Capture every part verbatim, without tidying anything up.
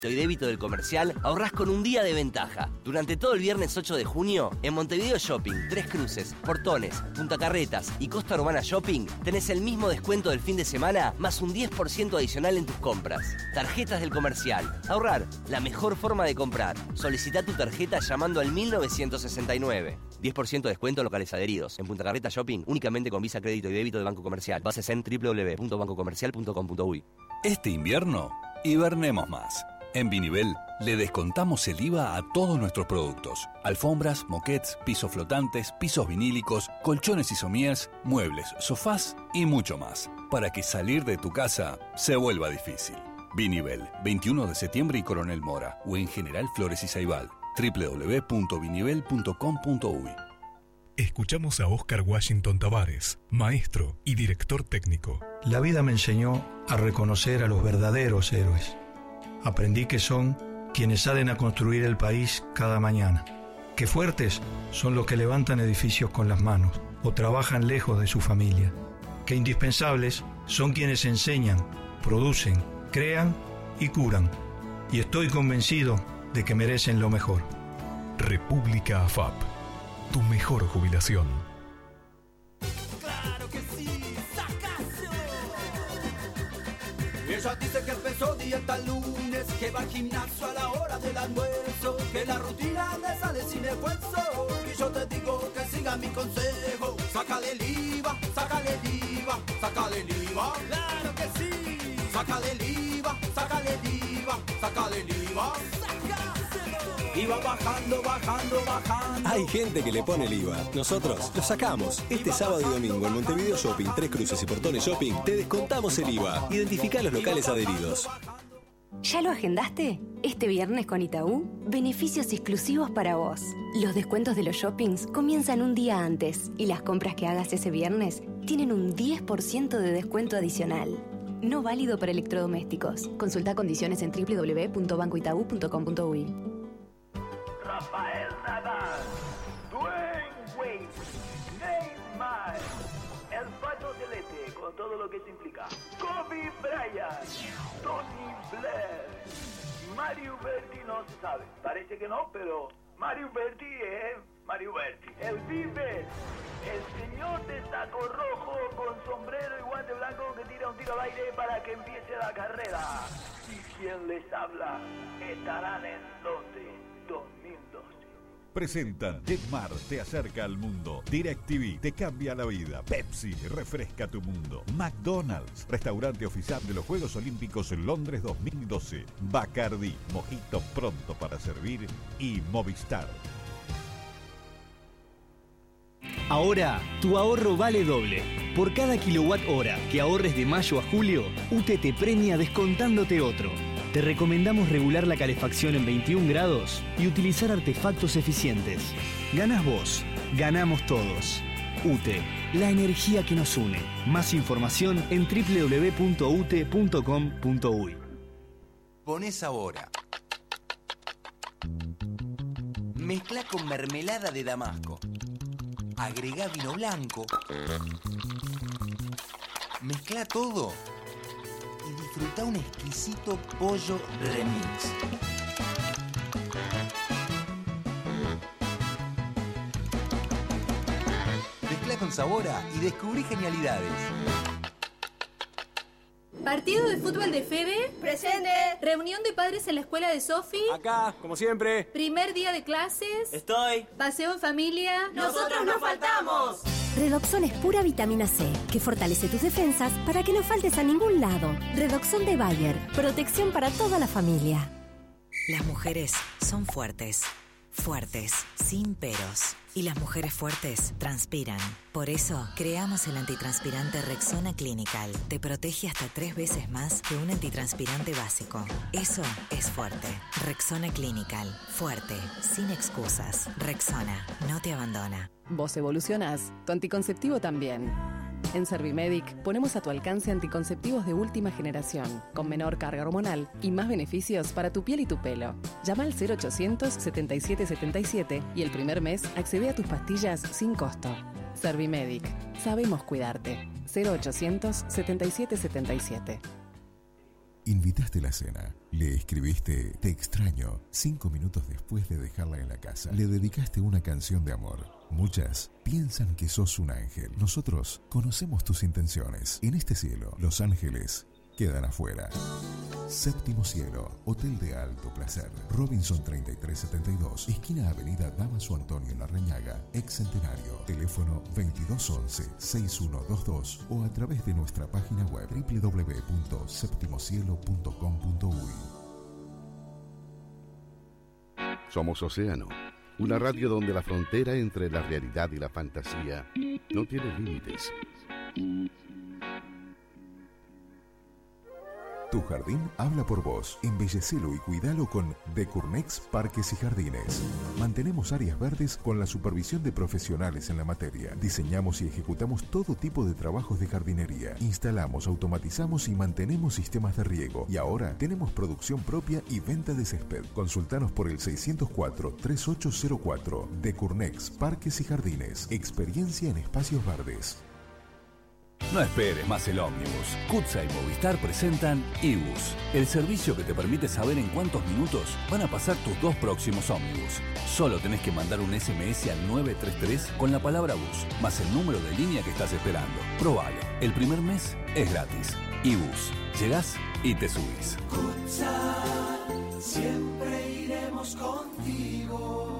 y débito del Comercial, ahorrás con un día de ventaja. Durante todo el viernes ocho de junio, en Montevideo Shopping, Tres Cruces, Portones, Punta Carretas y Costa Urbana Shopping, tenés el mismo descuento del fin de semana, más un diez por ciento adicional en tus compras. Tarjetas del Comercial. Ahorrar, la mejor forma de comprar. Solicita tu tarjeta llamando al mil novecientos sesenta y nueve. diez por ciento de descuento en locales adheridos. En Punta Carretas Shopping, únicamente con Visa, crédito y débito de Banco Comercial. Bases en doble u doble u doble u punto banco comercial punto com punto uy. Este invierno, hibernemos más. En Vinivel le descontamos el I V A a todos nuestros productos. Alfombras, moquettes, pisos flotantes, pisos vinílicos, colchones y somiers, muebles, sofás y mucho más. Para que salir de tu casa se vuelva difícil. Vinivel, veintiuno de septiembre y Coronel Mora. O en General Flores y Saibal. doble u doble u doble u punto vinivel punto com punto uy. Escuchamos a Oscar Washington Tavares, maestro y director técnico. La vida me enseñó a reconocer a los verdaderos héroes. Aprendí que son quienes salen a construir el país cada mañana, que fuertes son los que levantan edificios con las manos o trabajan lejos de su familia, que indispensables son quienes enseñan, producen, crean y curan. Y estoy convencido de que merecen lo mejor. República A F A P, tu mejor jubilación. Claro que sí, sacazo. Ella dice que empezó dieta el lunes, que va al gimnasio a la hora del almuerzo, que la rutina le sale sin esfuerzo. Y yo te digo que siga mi consejo. Sácale el I V A, sácale el I V A, sácale el I V A. Claro que sí. Sácale el I V A, sácale el I V A, sácale el I V A. Y va bajando, bajando, bajando. Hay gente que le pone el I V A. Nosotros lo sacamos. Este sábado y domingo en Montevideo Shopping, Tres Cruces y Portones Shopping te descontamos el I V A. Identifica los locales adheridos. ¿Ya lo agendaste? Este viernes con Itaú, beneficios exclusivos para vos. Los descuentos de los shoppings comienzan un día antes y las compras que hagas ese viernes tienen un diez por ciento de descuento adicional. No válido para electrodomésticos. Consulta condiciones en doble u doble u doble u punto banco itaú punto com punto uy. Rafael Nadal, Dwayne Wade, Neymar, el Pato Celeste, con todo lo que eso implica, Kobe Bryant, Tony Blair, Mario Berti no se sabe, parece que no, pero Mario Berti es Mario Berti. El Vive, el señor de saco rojo con sombrero y guante blanco que tira un tiro al aire para que empiece la carrera. Y quien les habla estarán en Londres dos mil doce. Presentan Jetmar te acerca al mundo. DirecTV te cambia la vida. Pepsi refresca tu mundo. McDonald's, restaurante oficial de los Juegos Olímpicos en Londres dos mil doce. Bacardi, mojito pronto para servir. Y Movistar. Ahora, tu ahorro vale doble. Por cada kilowatt hora que ahorres de mayo a julio, U T E te premia descontándote otro. Te recomendamos regular la calefacción en veintiún grados y utilizar artefactos eficientes. Ganas vos, ganamos todos. U T E, la energía que nos une. Más información en doble u doble u doble u punto u t e punto com punto uy. Poné sabor. Mezcla con mermelada de damasco. Agregá vino blanco. Mezcla todo y disfruta un exquisito pollo remix. Mezcla con Sabora y descubrí genialidades. Partido de fútbol de Fede. Presente. Reunión de padres en la escuela de Sofi. Acá, como siempre. Primer día de clases. Estoy. Paseo en familia. ¡Nosotros no faltamos! Redoxon es pura vitamina C, que fortalece tus defensas para que no faltes a ningún lado. Redoxon de Bayer, protección para toda la familia. Las mujeres son fuertes. Fuertes, sin peros. Y las mujeres fuertes transpiran. Por eso, creamos el antitranspirante Rexona Clinical. Te protege hasta tres veces más que un antitranspirante básico. Eso es fuerte. Rexona Clinical. Fuerte, sin excusas. Rexona, no te abandona. Vos evolucionás, tu anticonceptivo también. En Servimedic ponemos a tu alcance anticonceptivos de última generación, con menor carga hormonal y más beneficios para tu piel y tu pelo. Llama al cero ochocientos setenta y siete setenta y siete y el primer mes accede a tus pastillas sin costo. Servimedic, sabemos cuidarte. cero ochocientos setenta y siete setenta y siete. Invitaste la cena. Le escribiste "te extraño" cinco minutos después de dejarla en la casa. Le dedicaste una canción de amor. Muchas piensan que sos un ángel. Nosotros conocemos tus intenciones. En este cielo, los ángeles quedan afuera. Séptimo Cielo, Hotel de Alto Placer, Robinson treinta y tres setenta y dos, esquina Avenida Damaso Antonio Larrañaga, ex Centenario, teléfono veintidós once sesenta y uno veintidós o a través de nuestra página web doble u doble u doble u punto séptimo cielo punto com punto uy. Somos Océano, una radio donde la frontera entre la realidad y la fantasía no tiene límites. Tu jardín habla por vos. Embellecelo y cuidalo con Decurnex Parques y Jardines. Mantenemos áreas verdes con la supervisión de profesionales en la materia. Diseñamos y ejecutamos todo tipo de trabajos de jardinería. Instalamos, automatizamos y mantenemos sistemas de riego. Y ahora tenemos producción propia y venta de césped. Consultanos por el seiscientos cuatro, treinta y ocho cero cuatro. Decurnex Parques y Jardines. Experiencia en espacios verdes. No esperes más el ómnibus. CUTSA y Movistar presentan iBus, el servicio que te permite saber en cuántos minutos van a pasar tus dos próximos ómnibus. Solo tenés que mandar un ese eme ese al nueve tres tres con la palabra bus, más el número de línea que estás esperando. Probalo. El primer mes es gratis. iBus. Llegás y te subís. CUTSA, siempre iremos contigo.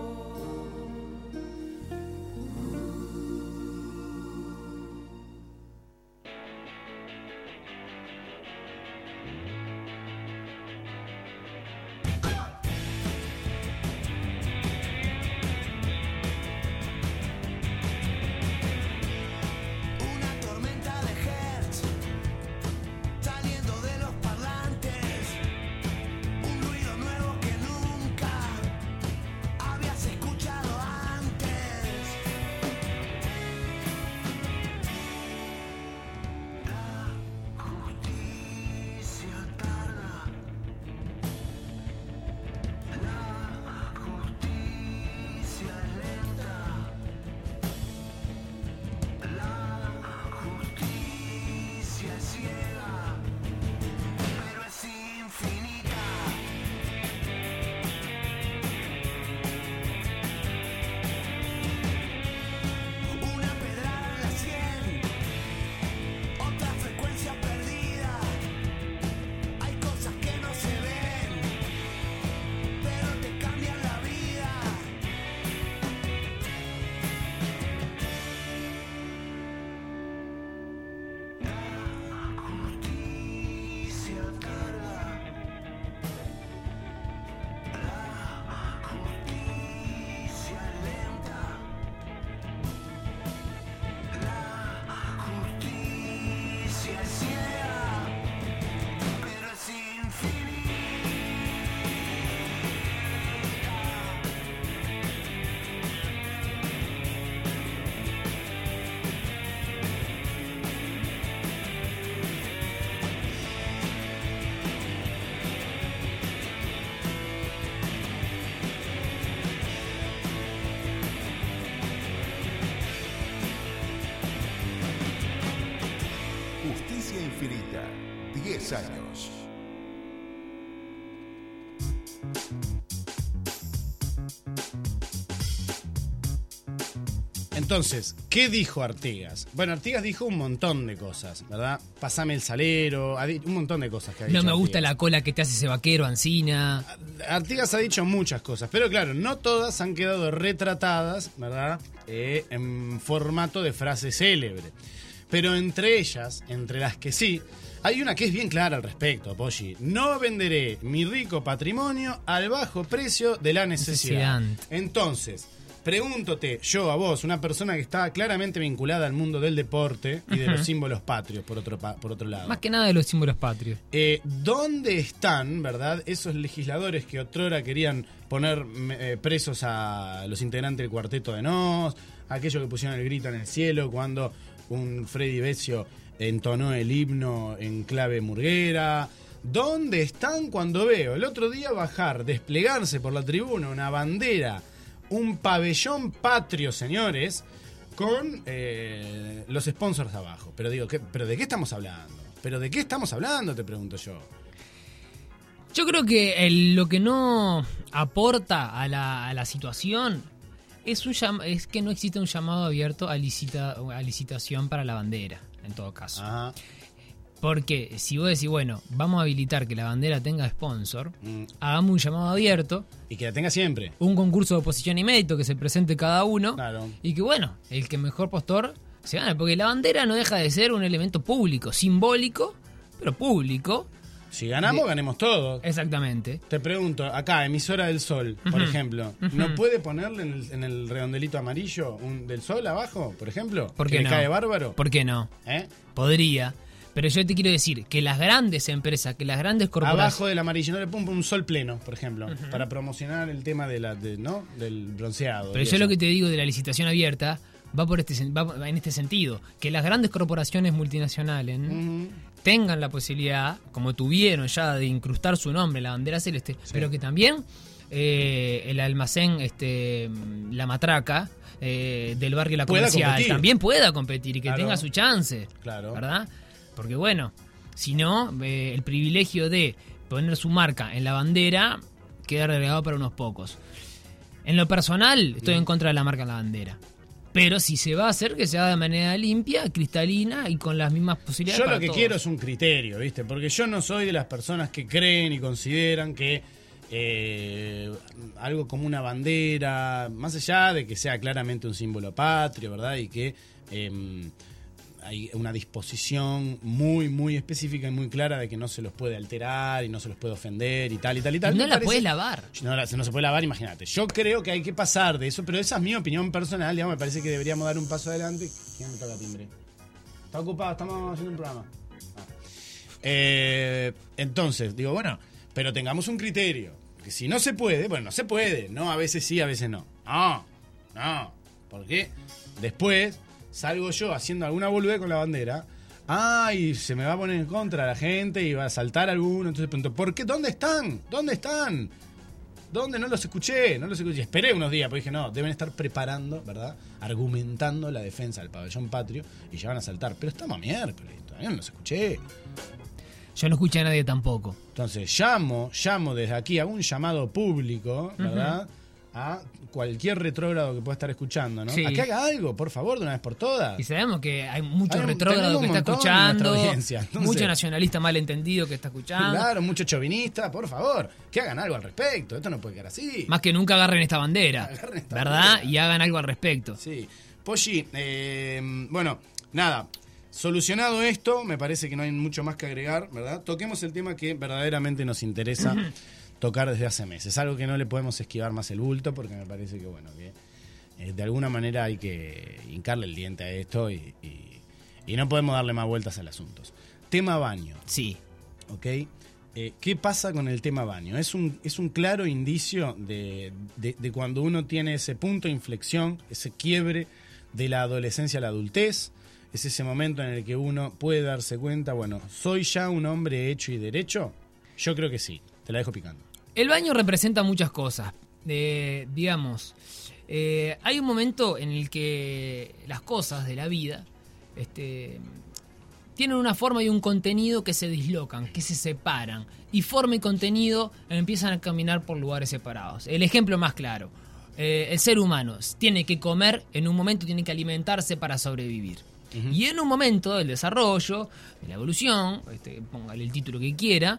Infinita, diez años. Entonces, ¿qué dijo Artigas? Bueno, Artigas dijo un montón de cosas, ¿verdad? Pasame el salero, ha dicho un montón de cosas que ha dicho. No me gusta Artigas. la cola que te hace ese vaquero, Ancina. Artigas ha dicho muchas cosas, pero claro, no todas han quedado retratadas, ¿verdad? Eh, en formato de frase célebre. Pero entre ellas, entre las que sí, hay una que es bien clara al respecto, Poggi. No venderé mi rico patrimonio al bajo precio de la necesidad. Necesidad. Entonces, pregúntate yo a vos, una persona que está claramente vinculada al mundo del deporte y de Ujú. los símbolos patrios, por otro, pa- por otro lado. Más que nada de los símbolos patrios. Eh, ¿Dónde están, verdad, esos legisladores que otrora querían poner eh, presos a los integrantes del Cuarteto de Nos, aquellos que pusieron el grito en el cielo cuando un Freddy Bezio entonó el himno en clave murguera? ¿Dónde están cuando veo el otro día bajar, desplegarse por la tribuna una bandera, un pabellón patrio, señores, con eh, los sponsors abajo? Pero digo, ¿qué, ¿pero de qué estamos hablando? Pero ¿de qué estamos hablando? Te pregunto yo. Yo creo que el, lo que no aporta a la, a la situación es, un llam- es que no existe un llamado abierto a, licita- a licitación para la bandera, en todo caso. Ajá. Porque si vos decís, bueno, vamos a habilitar que la bandera tenga sponsor, Mm. hagamos un llamado abierto. Y que la tenga siempre. Un concurso de oposición y mérito que se presente cada uno. Claro. Y que, bueno, el que mejor postor se gane. Porque la bandera no deja de ser un elemento público, simbólico, pero público. Si ganamos, De- ganemos todos. Exactamente. Te pregunto, acá, emisora del sol, por Ujú. ejemplo, Ujú. ¿no puede ponerle en el, en el redondelito amarillo un del sol abajo, por ejemplo? ¿Por ¿Que qué le no? cae bárbaro? ¿Por qué no? ¿Eh? Podría. Pero yo te quiero decir que las grandes empresas, que las grandes corporaciones... Abajo del amarillo, no le pongo un sol pleno, por ejemplo, para promocionar el tema de la, de, ¿no? del bronceado. Pero y yo eso. lo que te digo de la licitación abierta va por este sen- va en este sentido, que las grandes corporaciones multinacionales ¿no? tengan la posibilidad, como tuvieron ya, de incrustar su nombre en la bandera celeste, pero que también eh, el almacén, este, la matraca eh, del barrio La Pueda Comercial competir. también pueda competir y que Claro. tenga su chance, Claro. ¿verdad? Porque bueno, si no, eh, el privilegio de poner su marca en la bandera queda relegado para unos pocos. En lo personal, estoy en contra de la marca en la bandera. Pero si se va a hacer, que se haga de manera limpia, cristalina y con las mismas posibilidades Yo para lo que todos. quiero es un criterio, ¿viste? Porque yo no soy de las personas que creen y consideran que eh, algo como una bandera, más allá de que sea claramente un símbolo patrio, ¿verdad? Y que eh, hay una disposición muy, muy específica y muy clara de que no se los puede alterar y no se los puede ofender y tal y tal y tal. Y no Me la parece- puedes lavar. No, la- no se puede lavar, imagínate. Yo creo que hay que pasar de eso, pero esa es mi opinión personal, digamos, me parece que deberíamos dar un paso adelante. ¿Quién me toca timbre? Está ocupado, estamos haciendo un programa. Ah. Eh, entonces, digo, bueno, pero tengamos un criterio. Que si no se puede, bueno, no se puede. No, a veces sí, a veces no. No, no. Porque después salgo yo haciendo alguna boludez con la bandera. Ah, y se me va a poner en contra la gente y va a saltar alguno. Entonces pregunto, ¿por qué? ¿Dónde están? ¿Dónde están? ¿Dónde? No los escuché, no los escuché. Esperé unos días, porque dije, no, deben estar preparando, ¿verdad? Argumentando la defensa del pabellón patrio y ya van a saltar. Pero estamos a miércoles, todavía no los escuché. Yo no escuché a nadie tampoco. Entonces, llamo, llamo desde aquí, hago un llamado público, ¿verdad? A cualquier retrógrado que pueda estar escuchando, ¿no? Sí. A que haga algo, por favor, de una vez por todas. Y sabemos que hay mucho Hay un- retrógrado tenemos que un está montón en nuestra escuchando, audiencia, entonces- mucho nacionalista malentendido que está escuchando. Claro, mucho chauvinista, por favor, que hagan algo al respecto. Esto no puede quedar así. Más que nunca agarren esta bandera, Agarren esta ¿verdad? bandera. Y hagan algo al respecto. Sí. Polly, eh, bueno, nada. Solucionado esto, me parece que no hay mucho más que agregar, ¿verdad? Toquemos el tema que verdaderamente nos interesa tocar desde hace meses. Algo que no le podemos esquivar más el bulto, porque me parece que, bueno, que eh, de alguna manera hay que hincarle el diente a esto y, y- y no podemos darle más vueltas al asunto. Tema baño. Sí. ¿Ok? Eh, ¿Qué pasa con el tema baño? Es un, es un claro indicio de, de- de cuando uno tiene ese punto de inflexión, ese quiebre de la adolescencia a la adultez. Es ese momento en el que uno puede darse cuenta, bueno, ¿soy ya un hombre hecho y derecho? Yo creo que sí. Te la dejo picando. El baño representa muchas cosas. Eh, digamos, eh, hay un momento en el que las cosas de la vida este, tienen una forma y un contenido que se dislocan, que se separan. Y forma y contenido empiezan a caminar por lugares separados. El ejemplo más claro. Eh, el ser humano tiene que comer, en un momento tiene que alimentarse para sobrevivir. Y en un momento del desarrollo, de la evolución, este, póngale el título que quiera,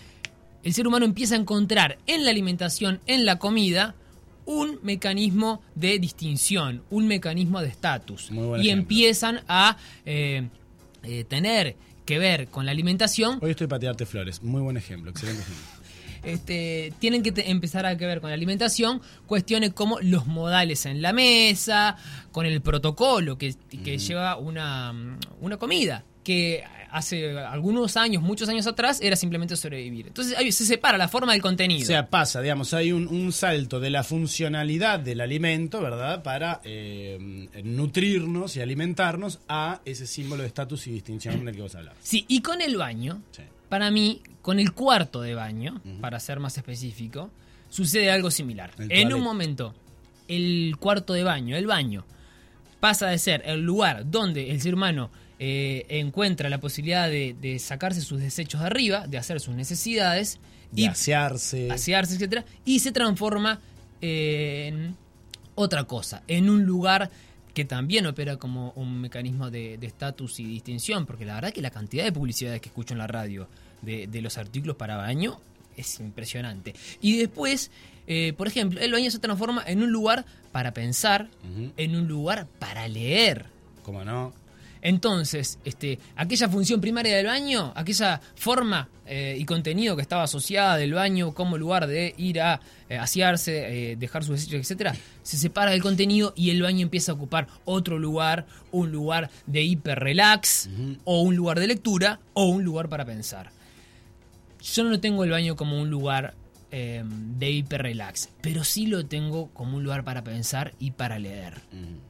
el ser humano empieza a encontrar en la alimentación, en la comida, un mecanismo de distinción, un mecanismo de estatus. Muy buen Y ejemplo. empiezan a eh, eh, tener que ver con la alimentación. Hoy estoy para tirarte flores. Muy buen ejemplo. Excelente ejemplo. Este, tienen que te- empezar a que ver con la alimentación cuestiones como los modales en la mesa, con el protocolo que, que lleva una, una comida, que hace algunos años, muchos años atrás, era simplemente sobrevivir. Entonces ahí se separa la forma del contenido. O sea, pasa, digamos, hay un, un salto de la funcionalidad del alimento, ¿verdad? Para eh, nutrirnos y alimentarnos a ese símbolo de estatus y distinción del que vos hablabas. Sí, y con el baño, para mí, con el cuarto de baño, para ser más específico, sucede algo similar. El En toilet. un momento, el cuarto de baño, el baño, pasa de ser el lugar donde el ser humano eh, encuentra la posibilidad de, de sacarse sus desechos de arriba, de hacer sus necesidades, de y asearse, asearse, etcétera, y se transforma eh, en otra cosa, en un lugar que también opera como un mecanismo de estatus y distinción, porque la verdad que la cantidad de publicidades que escucho en la radio de, de los artículos para baño es impresionante. Y después, eh, por ejemplo, el baño se transforma en un lugar para pensar, uh-huh. en un lugar para leer. ¿Cómo no? Entonces, este, aquella función primaria del baño, aquella forma eh, y contenido que estaba asociada del baño como lugar de ir a eh, asearse, eh, dejar sus desechos, etcétera, se separa del contenido y el baño empieza a ocupar otro lugar, un lugar de hiper relax, uh-huh. o un lugar de lectura, o un lugar para pensar. Yo no tengo el baño como un lugar eh, de hiper relax, pero sí lo tengo como un lugar para pensar y para leer. Uh-huh.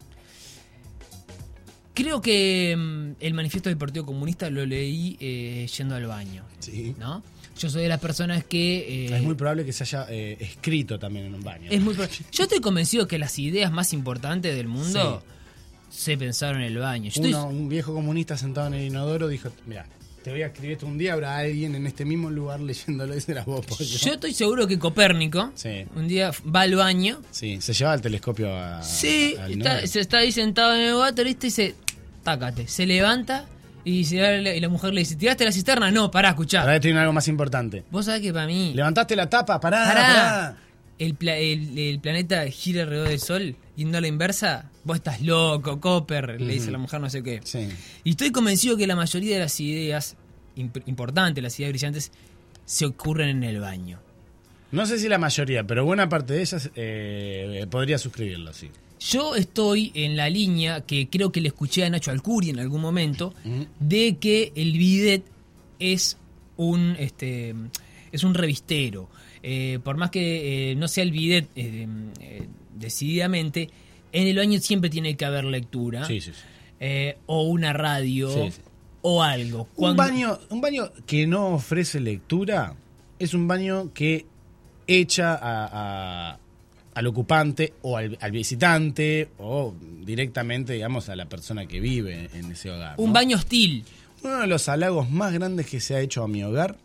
Creo que um, el manifiesto del Partido Comunista lo leí eh, yendo al baño. Sí. ¿No? Yo soy de las personas que... Eh, es muy probable que se haya eh, escrito también en un baño. Es muy probable. Yo estoy convencido que las ideas más importantes del mundo sí. se pensaron en el baño. Yo Uno, estoy... Un viejo comunista sentado en el inodoro dijo, mira, te voy a escribir esto un día, habrá alguien en este mismo lugar leyéndolo, ese era vos, pollo. Yo estoy seguro que Copérnico sí. un día va al baño. Sí, se lleva el telescopio a... Sí, al está, se está ahí sentado en el water, ¿viste? Y se... Tácate, se levanta y, dice, y la mujer le dice, ¿tiraste la cisterna? No, pará, escuchá. Ahora estoy en algo más importante. Vos sabés que para mí... ¿Levantaste la tapa? Pará, pará. pará. El, pla el, el planeta gira alrededor del sol y no a la inversa. Vos estás loco, Copper, uh-huh. le dice la mujer no sé qué. Sí. Y estoy convencido que la mayoría de las ideas imp importantes, las ideas brillantes, se ocurren en el baño. No sé si la mayoría, pero buena parte de ellas eh, podría suscribirlo, sí. Yo estoy en la línea que creo que le escuché a Nacho Alcuri en algún momento, uh-huh. de que el bidet es un este es un revistero. Eh, por más que eh, no sea el bidet eh, eh, decididamente, en el baño siempre tiene que haber lectura. Sí, sí, sí. Eh, o una radio, sí, sí. o algo. Cuando... Un baño, un baño que no ofrece lectura es un baño que echa a... a al ocupante o al, al visitante o directamente, digamos, a la persona que vive en ese hogar, ¿no? Un baño hostil. Uno de los halagos más grandes que se ha hecho a mi hogar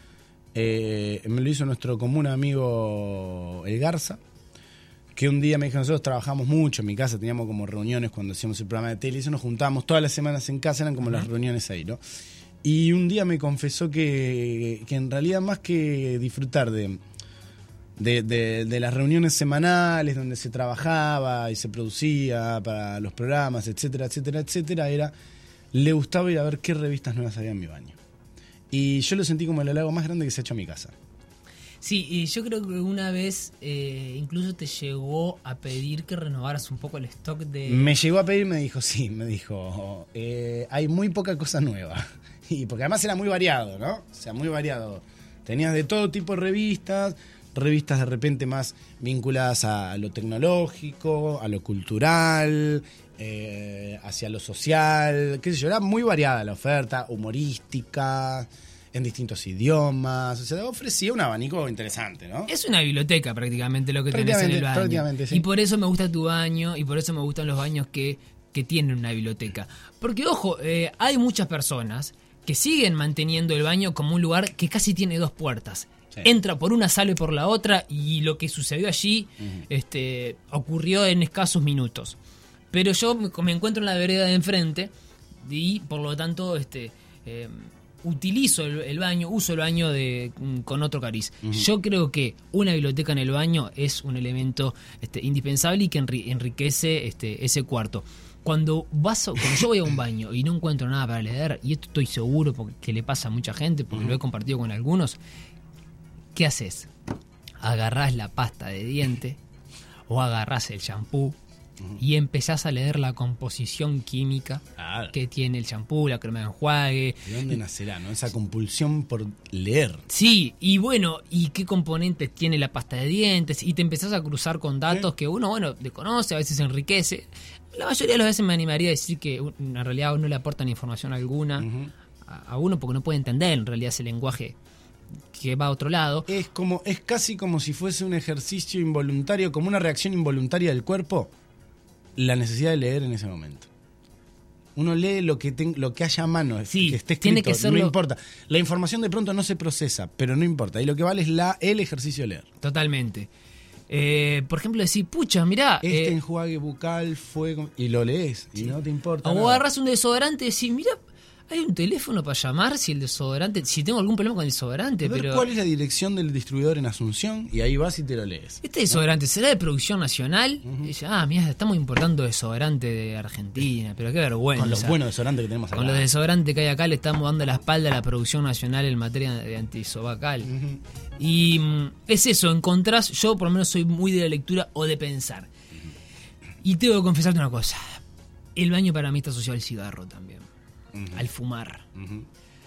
eh, me lo hizo nuestro común amigo El Garza, que un día me dijo, nosotros trabajamos mucho en mi casa, teníamos como reuniones cuando hacíamos el programa de tele y eso, nos juntábamos todas las semanas en casa, eran como uh-huh. las reuniones ahí, ¿no? Y un día me confesó que, que en realidad más que disfrutar de... De, de, de las reuniones semanales donde se trabajaba y se producía para los programas, etcétera, etcétera, etcétera, era, le gustaba ir a ver qué revistas nuevas había en mi baño. Y yo lo sentí como el halago más grande que se ha hecho a mi casa. Sí, y yo creo que una vez eh, incluso te llegó a pedir que renovaras un poco el stock de... Me llegó a pedir y me dijo, sí, me dijo, eh, hay muy poca cosa nueva. Y porque además era muy variado, ¿no? O sea, muy variado. Tenías de todo tipo de revistas... revistas de repente más vinculadas a lo tecnológico, a lo cultural, eh, hacia lo social, qué sé yo, era muy variada la oferta, humorística, en distintos idiomas, o sea, ofrecía un abanico interesante, ¿no? Es una biblioteca prácticamente lo que tenés en el baño. Prácticamente, sí. Y por eso me gusta tu baño, y por eso me gustan los baños que, que tienen una biblioteca. Porque, ojo, eh, hay muchas personas que siguen manteniendo el baño como un lugar que casi tiene dos puertas. Sí. Entra por una, sale por la otra, y lo que sucedió allí uh-huh. este, ocurrió en escasos minutos. Pero yo me encuentro en la vereda de enfrente y por lo tanto este, eh, utilizo el, el baño, uso el baño de, con otro cariz. Uh-huh. Yo creo que una biblioteca en el baño es un elemento este, indispensable y que enri- enriquece este, ese cuarto. Cuando vas a, cuando yo voy a un baño y no encuentro nada para leer, y esto estoy seguro porque que le pasa a mucha gente, porque uh-huh. lo he compartido con algunos, ¿qué haces? Agarrás la pasta de diente o agarrás el shampoo uh-huh. y empezás a leer la composición química claro. que tiene el shampoo, la crema de enjuague. ¿De dónde nacerá, no? Esa compulsión por leer. Sí, y bueno, ¿y qué componentes tiene la pasta de dientes? Y te empezás a cruzar con datos ¿Sí? que uno, bueno, desconoce, a veces enriquece. La mayoría de las veces me animaría a decir que en realidad no le aportan información alguna uh-huh. a, a uno porque no puede entender en realidad ese lenguaje que va a otro lado. Es como es casi como si fuese un ejercicio involuntario, como una reacción involuntaria del cuerpo, la necesidad de leer en ese momento. Uno lee lo que ten, lo que haya a mano, sí, que esté escrito, tiene que serlo... no importa. La información de pronto no se procesa, pero no importa. Y lo que vale es la, el ejercicio de leer. Totalmente. Eh, por ejemplo, decir, pucha, mirá... Este eh, enjuague bucal fue... Con... Y lo lees, sí. Y no te importa O nada. agarras un desodorante y decís, mirá, hay un teléfono para llamar si el desodorante... Si tengo algún problema con el desodorante, A ver pero... cuál es la dirección del distribuidor en Asunción y ahí vas y te lo lees. ¿Este desodorante será de producción nacional? Uh-huh. Y dice, ah, mira, estamos importando desodorante de Argentina, pero qué vergüenza. Con los buenos desodorantes que tenemos acá. Con los desodorantes que hay acá le estamos dando la espalda a la producción nacional en materia de antisobacal. Uh-huh. Y mm, es eso, encontrás, yo por lo menos soy muy de la lectura o de pensar. Uh-huh. Y tengo que confesarte una cosa, el baño para mí está asociado al cigarro también. Uh-huh. Al fumar. Uh-huh.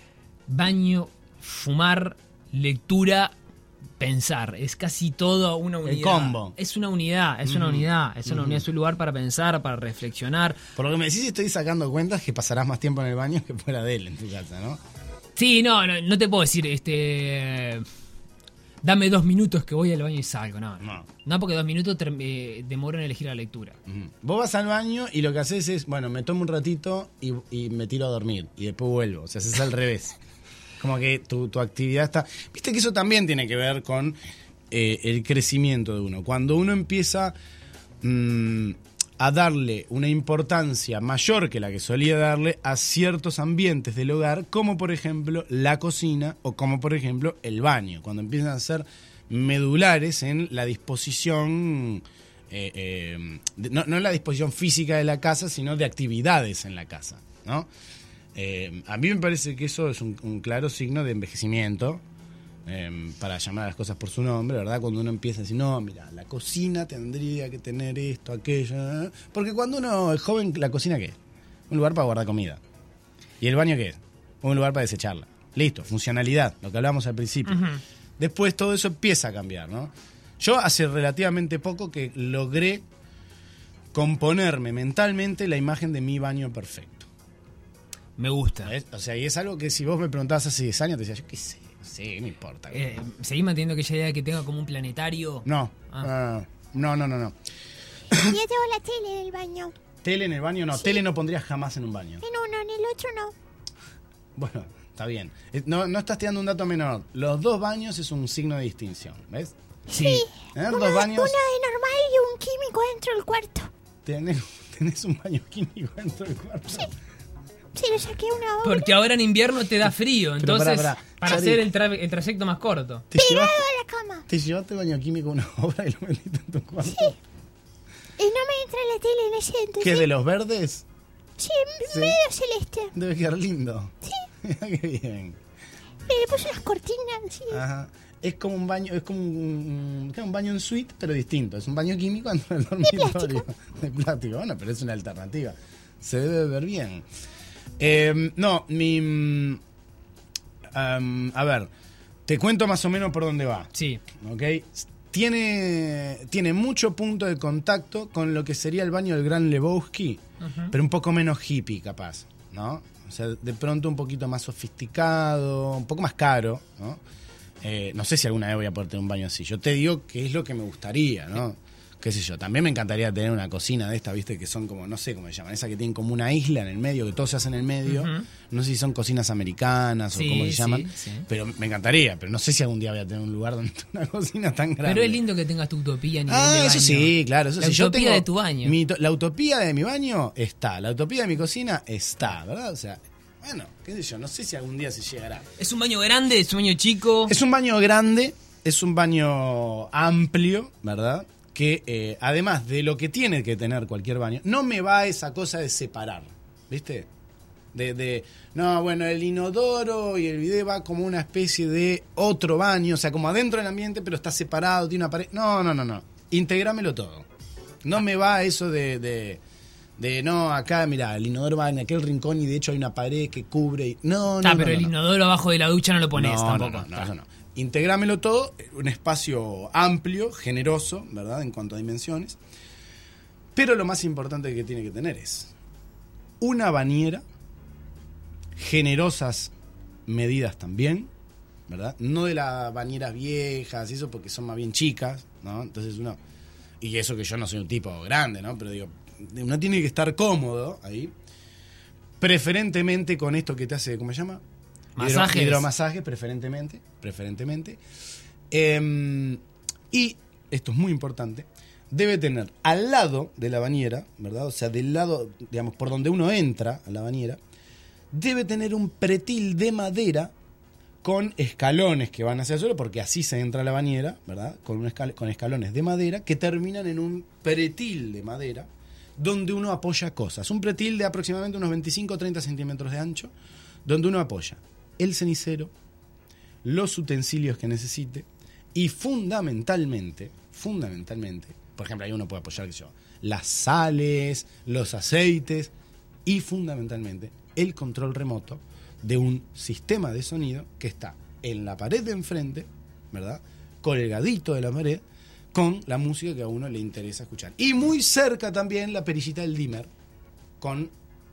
Baño, fumar, lectura, pensar. Es casi todo una unidad. El combo. Es una unidad, es uh-huh. una unidad. Es una uh-huh. unidad, es un lugar para pensar, para reflexionar. Por lo que me decís, estoy sacando cuentas que pasarás más tiempo en el baño que fuera de él en tu casa, ¿no? Sí, no, no, no te puedo decir, este... Dame dos minutos que voy al baño y salgo. No, no, no porque dos minutos ter- eh, demoro en elegir la lectura. Uh-huh. Vos vas al baño y lo que haces es, bueno, me tomo un ratito y, y me tiro a dormir. Y después vuelvo. O sea, haces al revés. Como que tu, tu actividad está... Viste que eso también tiene que ver con eh, el crecimiento de uno. Cuando uno empieza mmm, a darle una importancia mayor que la que solía darle a ciertos ambientes del hogar, como por ejemplo la cocina o como por ejemplo el baño, cuando empiezan a ser medulares en la disposición, eh, eh, de, no, no en la disposición física de la casa, sino de actividades en la casa, ¿no? Eh, a mí me parece que eso es un, un claro signo de envejecimiento. Eh, para llamar a las cosas por su nombre, ¿verdad? Cuando uno empieza a decir, no, mira, la cocina tendría que tener esto, aquello, ¿eh? Porque cuando uno es joven, ¿la cocina qué es? Un lugar para guardar comida. ¿Y el baño qué es? Un lugar para desecharla. Listo, funcionalidad, lo que hablábamos al principio. Uh-huh. Después todo eso empieza a cambiar, ¿no? Yo hace relativamente poco que logré componerme mentalmente la imagen de mi baño perfecto. Me gusta. ¿Ves? O sea, y es algo que si vos me preguntabas hace diez años, te decía, yo qué sé. Sí, no importa. Eh, ¿Seguís manteniendo aquella idea de que tenga como un planetario? No, ah. uh, no, no, no, no. Yo tengo la tele en el baño. ¿Tele en el baño? No, sí. Tele no pondrías jamás en un baño. En uno, en el otro no. Bueno, está bien. No, no estás tirando un dato menor. Los dos baños es un signo de distinción, ¿ves? Sí. sí. Uno, dos baños... uno de normal y un químico dentro del cuarto. ¿Tenés, tenés un baño químico dentro del cuarto? Sí. Sí, lo saqué una hora. Porque ahora en invierno te da frío, entonces pará, pará. para Chari, hacer el, tra- el trayecto más corto. ¿Te Pegado llevaste, a la cama. ¿Te llevaste baño químico una hora y lo metiste en tu cuarto? Sí. Y no me entra la tele en ese entonces. ¿Qué, de los verdes? Sí, sí. Medio celeste. Debe quedar lindo. Sí. Qué bien. Y le puse unas cortinas, sí. Ajá. Es como un baño, es como un, un baño en suite, pero distinto. Es un baño químico dentro del dormitorio. De plástico. De plástico. Bueno, pero es una alternativa. Se debe ver bien. Eh, no, mi... Um, a ver, te cuento más o menos por dónde va. Sí. ¿Ok? Tiene, tiene mucho punto de contacto con lo que sería el baño del Gran Lebowski, uh-huh. pero un poco menos hippie, capaz, ¿no? O sea, de pronto un poquito más sofisticado, un poco más caro, ¿no? Eh, no sé si alguna vez voy a poder tener un baño así. Yo te digo que es lo que me gustaría, ¿no? Qué sé yo, también me encantaría tener una cocina de esta, viste, que son como, no sé cómo se llaman, esa que tienen como una isla en el medio, que todo se hace en el medio. Uh-huh. No sé si son cocinas americanas sí, o cómo se sí, llaman, sí. pero me encantaría, pero no sé si algún día voy a tener un lugar donde una cocina tan grande. Pero es lindo que tengas tu utopía a nivel ah, de baño. Eso sí, claro. Eso la sí. utopía Yo tengo de tu baño. Mi, la utopía de mi baño está, la utopía de mi cocina está, ¿verdad? O sea, bueno, qué sé yo, no sé si algún día se llegará. ¿Es un baño grande? ¿Es un baño chico? Es un baño grande, es un baño amplio, ¿verdad? Que eh, además de lo que tiene que tener cualquier baño, no me va esa cosa de separar, ¿viste? De, de no, bueno, el inodoro y el bidet va como una especie de otro baño, o sea, como adentro del ambiente, pero está separado, tiene una pared. No, no, no, no. Integrámelo todo. No me va eso de, de, de no, acá, mira, el inodoro va en aquel rincón y de hecho hay una pared que cubre. Y, no, no, ah, no. pero no, el no. inodoro abajo de la ducha no lo pones no, tampoco. No, no, no, eso no. Integrámelo todo, un espacio amplio, generoso, ¿verdad? En cuanto a dimensiones. Pero lo más importante que tiene que tener es una bañera, generosas medidas también, ¿verdad? No de las bañeras viejas y eso, porque son más bien chicas, ¿no? Entonces uno... Y eso que yo no soy un tipo grande, ¿no? Pero digo, uno tiene que estar cómodo ahí. preferentemente con esto que te hace, ¿cómo se llama? Masajes. Hidro, hidromasajes, preferentemente. Preferentemente. Eh, y, esto es muy importante, debe tener al lado de la bañera, ¿verdad? O sea, del lado, digamos, por donde uno entra a la bañera, debe tener un pretil de madera con escalones que van hacia el suelo, porque así se entra a la bañera, ¿verdad? Con, un escal- con escalones de madera que terminan en un pretil de madera donde uno apoya cosas. Un pretil de aproximadamente unos veinticinco o treinta centímetros de ancho, donde uno apoya el cenicero, los utensilios que necesite y fundamentalmente, fundamentalmente, por ejemplo, ahí uno puede apoyar, qué sé yo, las sales, los aceites y fundamentalmente el control remoto de un sistema de sonido que está en la pared de enfrente, ¿verdad? Colgadito de la pared, con la música que a uno le interesa escuchar. Y muy cerca también la perillita del dimmer, con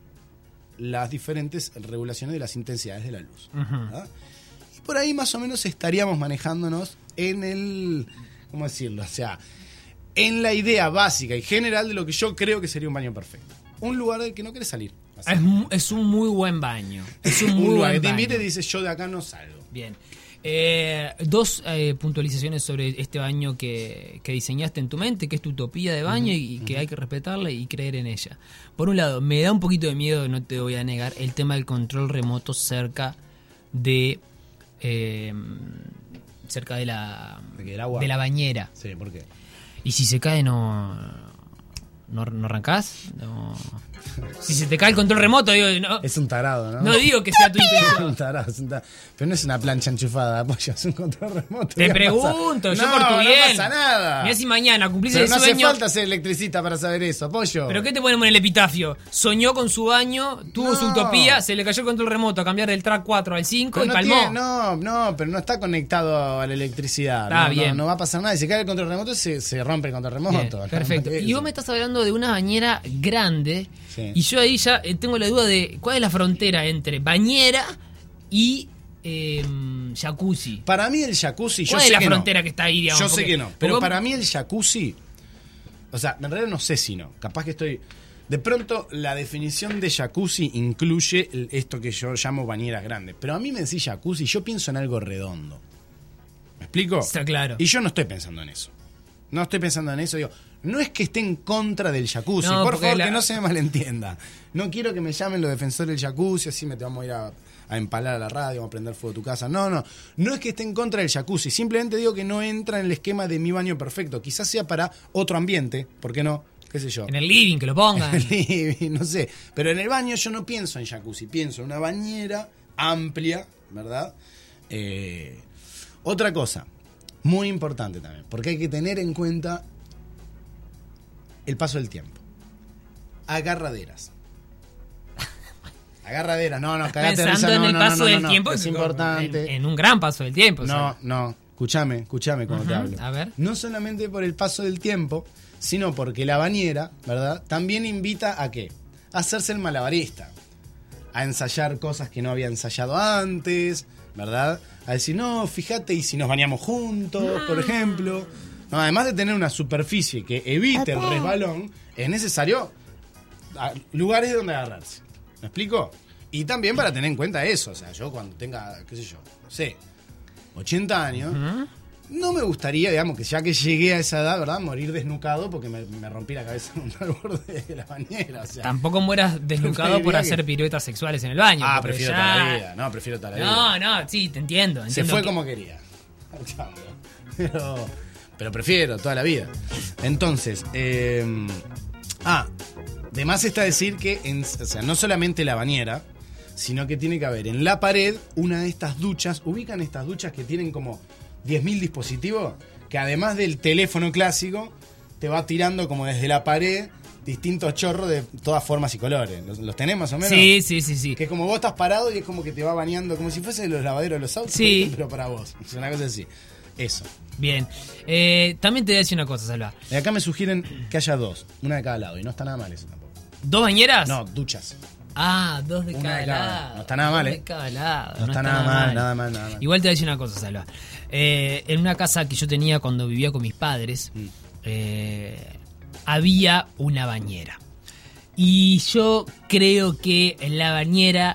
las diferentes regulaciones de las intensidades de la luz. ¿Verdad? Y por ahí más o menos estaríamos manejándonos en el, ¿cómo decirlo? O sea, en la idea básica y general de lo que yo creo que sería un baño perfecto. Un lugar del que no querés salir. Es, mu- es un muy buen baño. Es un muy Un lugar buen que te baño. invite y dices, yo de acá no salgo. Bien. Eh, dos eh, puntualizaciones sobre este baño que, que diseñaste en tu mente, que es tu utopía de baño, uh-huh, y que uh-huh. hay que respetarla y creer en ella. Por un lado, me da un poquito de miedo, no te voy a negar, el tema del control remoto cerca de eh, cerca de la ¿De qué, del agua? de la bañera. Sí, ¿por qué? Y si se cae, no no, no arrancás, no. Si se te cae el control remoto, digo, no. Es un tarado, ¿no? No digo que sea tu intención. Es un tarado, es un tarado. Pero no es una plancha enchufada, apoyo, es un control remoto. Te ¿Qué pregunto, pasa? yo no, por tu bien. No pasa nada. Mirá si mañana cumplís Pero el no sueño. hace falta ser electricista para saber eso, apoyo. ¿Pero qué te ponemos en el epitafio? Soñó con su baño, tuvo No. su utopía, se le cayó el control remoto a cambiar del track cuatro al cinco Pero y no, palmó. tiene- no, no, pero no está conectado a la electricidad. Está no, bien. No, no va a pasar nada. Y si cae el control remoto, se, se rompe el control remoto. Bien, perfecto. Y vos me estás hablando de una bañera grande. Sí. Y yo ahí ya eh, tengo la duda de cuál es la frontera entre bañera y eh, jacuzzi. Para mí el jacuzzi, yo ¿Cuál sé es la que no. frontera que está ahí, digamos? Yo sé Porque- que no. Pero porque- para mí el jacuzzi, o sea, en realidad no sé si no. Capaz que estoy... De pronto, la definición de jacuzzi incluye el- esto que yo llamo bañera grande. Pero a mí me decís jacuzzi, yo pienso en algo redondo. ¿Me explico? Está claro. Y yo no estoy pensando en eso. No estoy pensando en eso. Digo, no es que esté en contra del jacuzzi. No, Por porque favor, la- que no se me malentienda. No quiero que me llamen los defensores del jacuzzi, así me te vamos a ir a, a empalar a la radio, vamos a prender fuego a tu casa. No, no. No es que esté en contra del jacuzzi. Simplemente digo que no entra en el esquema de mi baño perfecto. Quizás sea para otro ambiente. ¿Por qué no? ¿Qué sé yo? En el living, que lo pongan. En el living, no sé. Pero en el baño yo no pienso en jacuzzi. Pienso en una bañera amplia, ¿verdad? Eh, otra cosa, muy importante también, porque hay que tener en cuenta el paso del tiempo. Agarraderas. Agarraderas, no, no, cagate de Pensando risa, en no, el no, paso no, no, del no, tiempo. es en- importante. En, en un gran paso del tiempo. o No, sea. no, escúchame, escúchame cuando te Ujú, hablo. a ver. No solamente por el paso del tiempo, sino porque la bañera, ¿verdad? También invita a qué? A hacerse el malabarista. A ensayar cosas que no había ensayado antes, ¿verdad? A decir, no, fíjate, y si nos bañamos juntos, por ejemplo. No, además de tener una superficie que evite el resbalón, es necesario a- lugares donde agarrarse. ¿Me explico? Y también para tener en cuenta eso. O sea, yo cuando tenga, qué sé yo, no sé, ochenta años, no me gustaría, digamos, que ya que llegué a esa edad, ¿verdad? Morir desnucado porque me, me rompí la cabeza contra el borde de la bañera. O sea, Tampoco mueras desnucado por Preferiría hacer que- piruetas sexuales en el baño. Ah, porque prefiero ya- toda la vida. No, prefiero toda la vida. No, no, sí, te entiendo. Se entiendo fue que- como quería. Pero, pero prefiero toda la vida. Entonces, eh, ah, de más está decir que, en- o sea, no solamente la bañera, sino que tiene que haber en la pared una de estas duchas. ¿Ubican estas duchas que tienen como diez mil dispositivos? Que además del teléfono clásico, te va tirando como desde la pared distintos chorros de todas formas y colores. ¿Los, los tenés más o menos? Sí, sí, sí, sí. Que como vos estás parado y es como que te va bañando, como si fuese los lavaderos de los autos, Sí. pero para vos. Es una cosa así. Eso. Bien. Eh, también te voy a decir una cosa, Salva. Y acá me sugieren que haya dos, una de cada lado, y no está nada mal eso tampoco. ¿Dos bañeras? No, duchas. Ah, dos de Una cada de cada lado. lado. No está nada mal, Dos ¿eh? de cada lado. No está nada mal, nada mal, nada mal. Igual te voy a decir una cosa, Salva. Eh, en una casa que yo tenía cuando vivía con mis padres, Mm. eh, había una bañera. Y yo creo que en la bañera,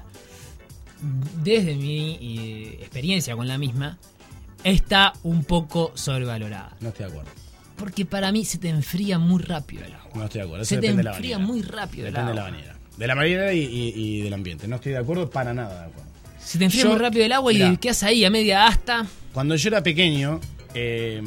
desde mi eh, experiencia con la misma, está un poco sobrevalorada. No estoy de acuerdo. Porque para mí se te enfría muy rápido el agua. No estoy de acuerdo. Eso se te depende enfría de la muy rápido el Depende agua. de la bañera. De la bañera y, y, y del ambiente. No estoy de acuerdo para nada de acuerdo. Se te enfría Yo- muy rápido el agua y mirá, quedas ahí a media asta. Cuando yo era pequeño, eh,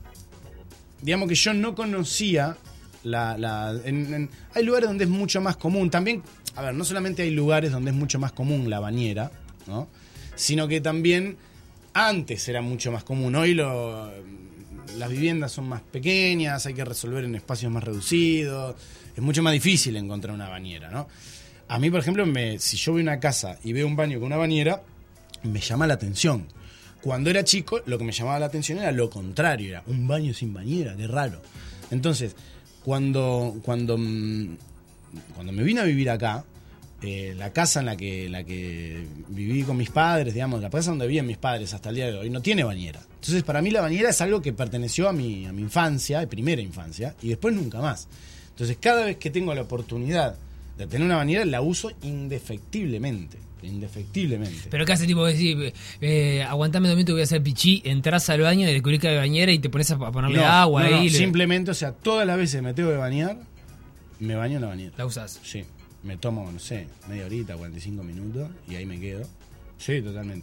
digamos que yo no conocía la... la en- en- hay lugares donde es mucho más común. También, a ver, no solamente hay lugares donde es mucho más común la bañera, ¿no? Sino que también antes era mucho más común. Hoy lo, las viviendas son más pequeñas, hay que resolver en espacios más reducidos. Es mucho más difícil encontrar una bañera, ¿no? A mí, por ejemplo, me, si yo voy a una casa y veo un baño con una bañera, me llama la atención. Cuando era chico, lo que me llamaba la atención era lo contrario, era un baño sin bañera, qué raro. Entonces, cuando, cuando, mm, cuando me vine a vivir acá, eh, la casa en la que, en la que viví con mis padres, digamos, la casa donde vivían mis padres hasta el día de hoy, no tiene bañera. Entonces, para mí la bañera es algo que perteneció a mi, a mi infancia, de primera infancia, y después nunca más. Entonces, cada vez que tengo la oportunidad de tener una bañera, la uso indefectiblemente. Indefectiblemente. Pero ¿qué hace tipo decir, eh, aguantame dos minutos, voy a hacer pichí, entras al baño y descubrís que hay bañera y te pones a ponerle No, agua no, no, ahí? le- simplemente, o sea, todas las veces que me tengo que bañar, me baño en la bañera. ¿La usás? Sí. Me tomo, no sé, media horita, cuarenta y cinco minutos y ahí me quedo. Sí, totalmente.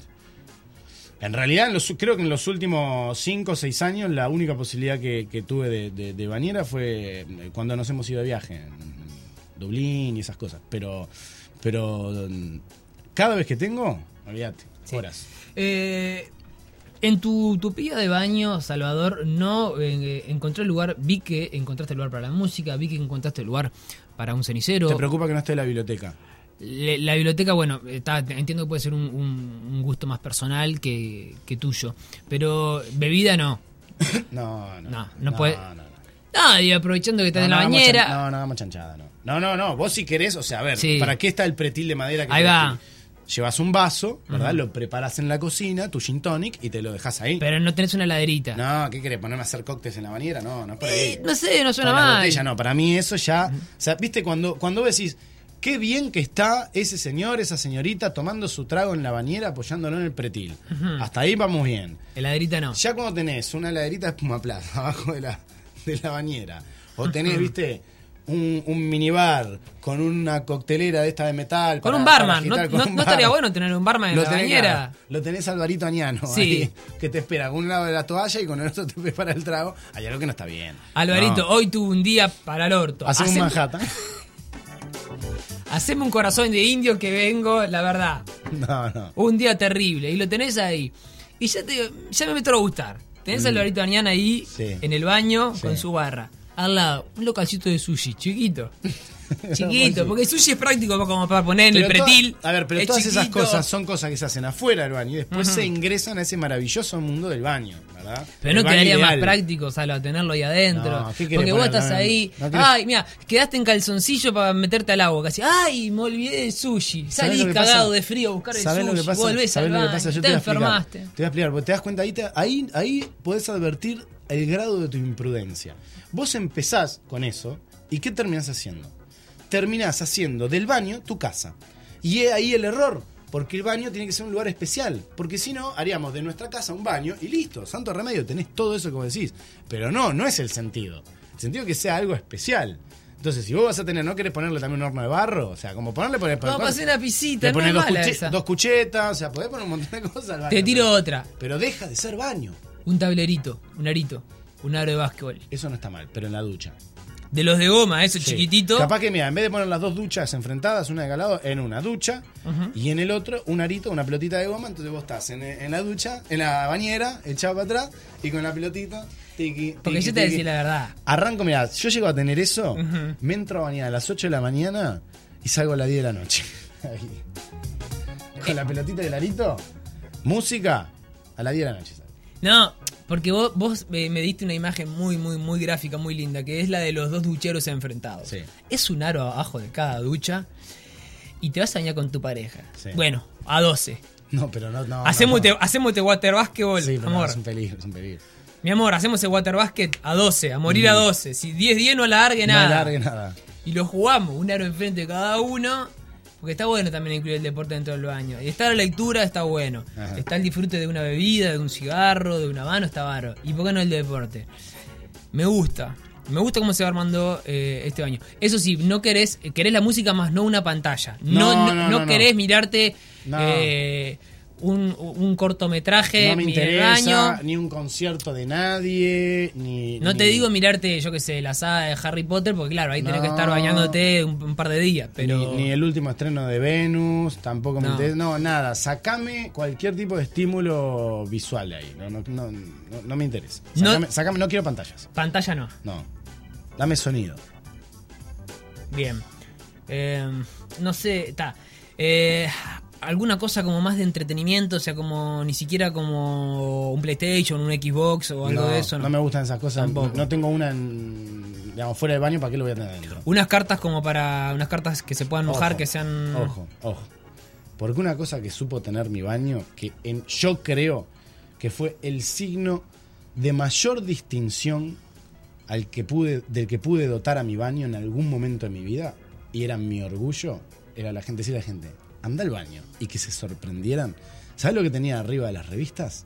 En realidad, en los- creo que en los últimos cinco o seis años, la única posibilidad que, que tuve de, de- de bañera fue eh, cuando nos hemos ido de viaje, en Dublín y esas cosas. Pero, pero mm, cada vez que tengo, olvídate, horas. Eh, en tu utopía de baño, Salvador, no eh, encontré el lugar, vi que encontraste el lugar para la música, vi que encontraste el lugar para un cenicero. ¿Te preocupa que no esté en la biblioteca? Le- la biblioteca, bueno, está, entiendo que puede ser un, un- un gusto más personal que, que tuyo, pero bebida no. No, no. No, no puede. No, y aprovechando que estás No, en la no hagamos bañera. chan- no, no hagamos chanchada, no. No, no, no. Vos si querés, o sea, a ver, Sí. ¿para qué está el pretil de madera que Ahí tenés va. que- Llevas un vaso, ¿verdad? Ujú. Lo preparas en la cocina, tu gin tonic, y te lo dejas ahí. Pero no tenés una heladerita. No, ¿qué querés? ¿Ponerme a hacer cócteles en la bañera? No, no es por ahí. Eh, no sé, no suena Con la mal. botella, no, para mí eso ya... O sea, viste, cuando, cuando vos decís, qué bien que está ese señor, esa señorita, tomando su trago en la bañera, apoyándolo en el pretil. Ujú. Hasta ahí vamos bien. Heladerita no. Ya cuando tenés una heladerita de espuma plata abajo de la, de la bañera, o tenés, viste, un, un minibar con una coctelera de esta de metal. Con para- un para barman. No, agitar no- con un no estaría barman. bueno tener un barman en Lo la tenés, bañera. claro, lo tenés Alvarito Añano Sí. ahí, que te espera con un lado de la toalla y con el otro te prepara el trago. Hay algo que no está bien. Alvarito, No. hoy tuve un día para el orto. Hacemos un Haceme- Manhattan. Haceme un corazón de indio que vengo, la verdad. No, no. Un día terrible. Y lo tenés ahí. Y ya, te, ya me meto a gustar. Tenés Mm. a Alvarito Añán ahí Sí. en el baño Sí. con su barra. Al lado, un localcito de sushi, chiquito. Chiquito, porque el sushi es práctico como para poner en el Pero pretil. toda- a ver, pero Es todas esas chiquito. cosas son cosas que se hacen afuera del baño y después Ujú. se ingresan a ese maravilloso mundo del baño, ¿verdad? Pero El no baño quedaría más ideal. práctico, Salva, tenerlo ahí adentro. No, ¿qué querés porque vos poner? estás No, ahí. no querés- Ay, mira, quedaste en calzoncillo para meterte al agua. Casi, ay, me olvidé del sushi. ¿Sabés Salís lo que cagado pasa? de frío a buscar el ¿Sabés sushi. lo que pasa? Volvés ¿Sabés al lo que baño. pasa? Yo te te voy a explicar. enfermaste. Te voy a explicar, porque te das cuenta, ahí, te- ahí, ahí podés advertir el grado de tu imprudencia. Vos empezás con eso y ¿qué terminás haciendo? Terminás haciendo del baño tu casa. Y es ahí el error, porque el baño tiene que ser un lugar especial. Porque si no, haríamos de nuestra casa un baño y listo, santo remedio, tenés todo eso que vos decís. Pero no, no es el sentido. El sentido es que sea algo especial. Entonces, si vos vas a tener, ¿no querés ponerle también un horno de barro? O sea, como ponerle... poner, Vamos a hacer una pisita, le no pones es dos, mala cuche- esa. dos cuchetas, o sea, podés poner un montón de cosas al baño. Te tiro pero- otra. Pero deja de ser baño. Un tablerito, un arito, un aro de básquetbol. Eso no está mal, pero en la ducha. De los de goma, eso Sí. chiquitito. Capaz que, mira, en vez de poner las dos duchas enfrentadas, una de cada lado, en una ducha Ujú. y en el otro un arito, una pelotita de goma. Entonces vos estás en, en la ducha, en la bañera, echado para atrás y con la pelotita. Tiqui, Porque tiqui, yo te voy a tiqui. decir la verdad. Arranco, mira, yo llego a tener eso, Ujú. me entro a bañar a las ocho de la mañana y salgo a las diez de la noche. Ahí. Con la pelotita del arito, música, a las diez de la noche. No, porque vos, vos eh, me diste una imagen muy, muy, muy gráfica, muy linda, que es la de los dos ducheros enfrentados. Sí. Es un aro abajo de cada ducha y te vas a bañar con tu pareja. Sí. Bueno, a doce. No, pero no, no. hacemos, no, no. hacemos este water basketball, Sí, pero no, amor. es un peligro, es un peligro. Mi amor, hacemos el water basket a doce, a morir Mm. a doce. Si diez diez no la largue No nada. largue nada. y lo jugamos, un aro enfrente de cada uno. Porque está bueno también incluir el deporte dentro del baño. Y está la lectura, está bueno. Ajá. Está el disfrute de una bebida, de un cigarro, de una mano, está bárbaro. ¿Y por qué no el deporte? Me gusta. Me gusta cómo se va armando eh, este baño. Eso sí, no querés, querés la música más no una pantalla. No, no, no, no, no, no querés no. mirarte no. Eh, un, un cortometraje no me en interesa, el baño. Ni un concierto de nadie, ni... No ni... te digo mirarte, yo qué sé, la saga de Harry Potter, porque claro, ahí no. tenés que estar bañándote un, un par de días, pero... Ni, ni el último estreno de Venus, tampoco me no. interesa. No, nada, sacame cualquier tipo de estímulo visual de ahí. No, no, no, no, no me interesa. Sacame no, sacame, no quiero pantallas. Pantalla no. No. Dame sonido. Bien. Eh, no sé, está... Eh, alguna cosa como más de entretenimiento, o sea, como ni siquiera como un PlayStation, un Xbox o algo no, de eso. No, no me gustan esas cosas. Tampoco. No tengo una, en, digamos, fuera del baño, ¿para qué lo voy a tener adentro? Unas cartas como para, unas cartas que se puedan mojar, ojo, que sean... Ojo, ojo. Porque una cosa que supo tener mi baño, que en, yo creo que fue el signo de mayor distinción al que pude, del que pude dotar a mi baño en algún momento de mi vida, y era mi orgullo, era la gente, sí, la gente... anda al baño y que se sorprendieran. ¿Sabes lo que tenía arriba de las revistas?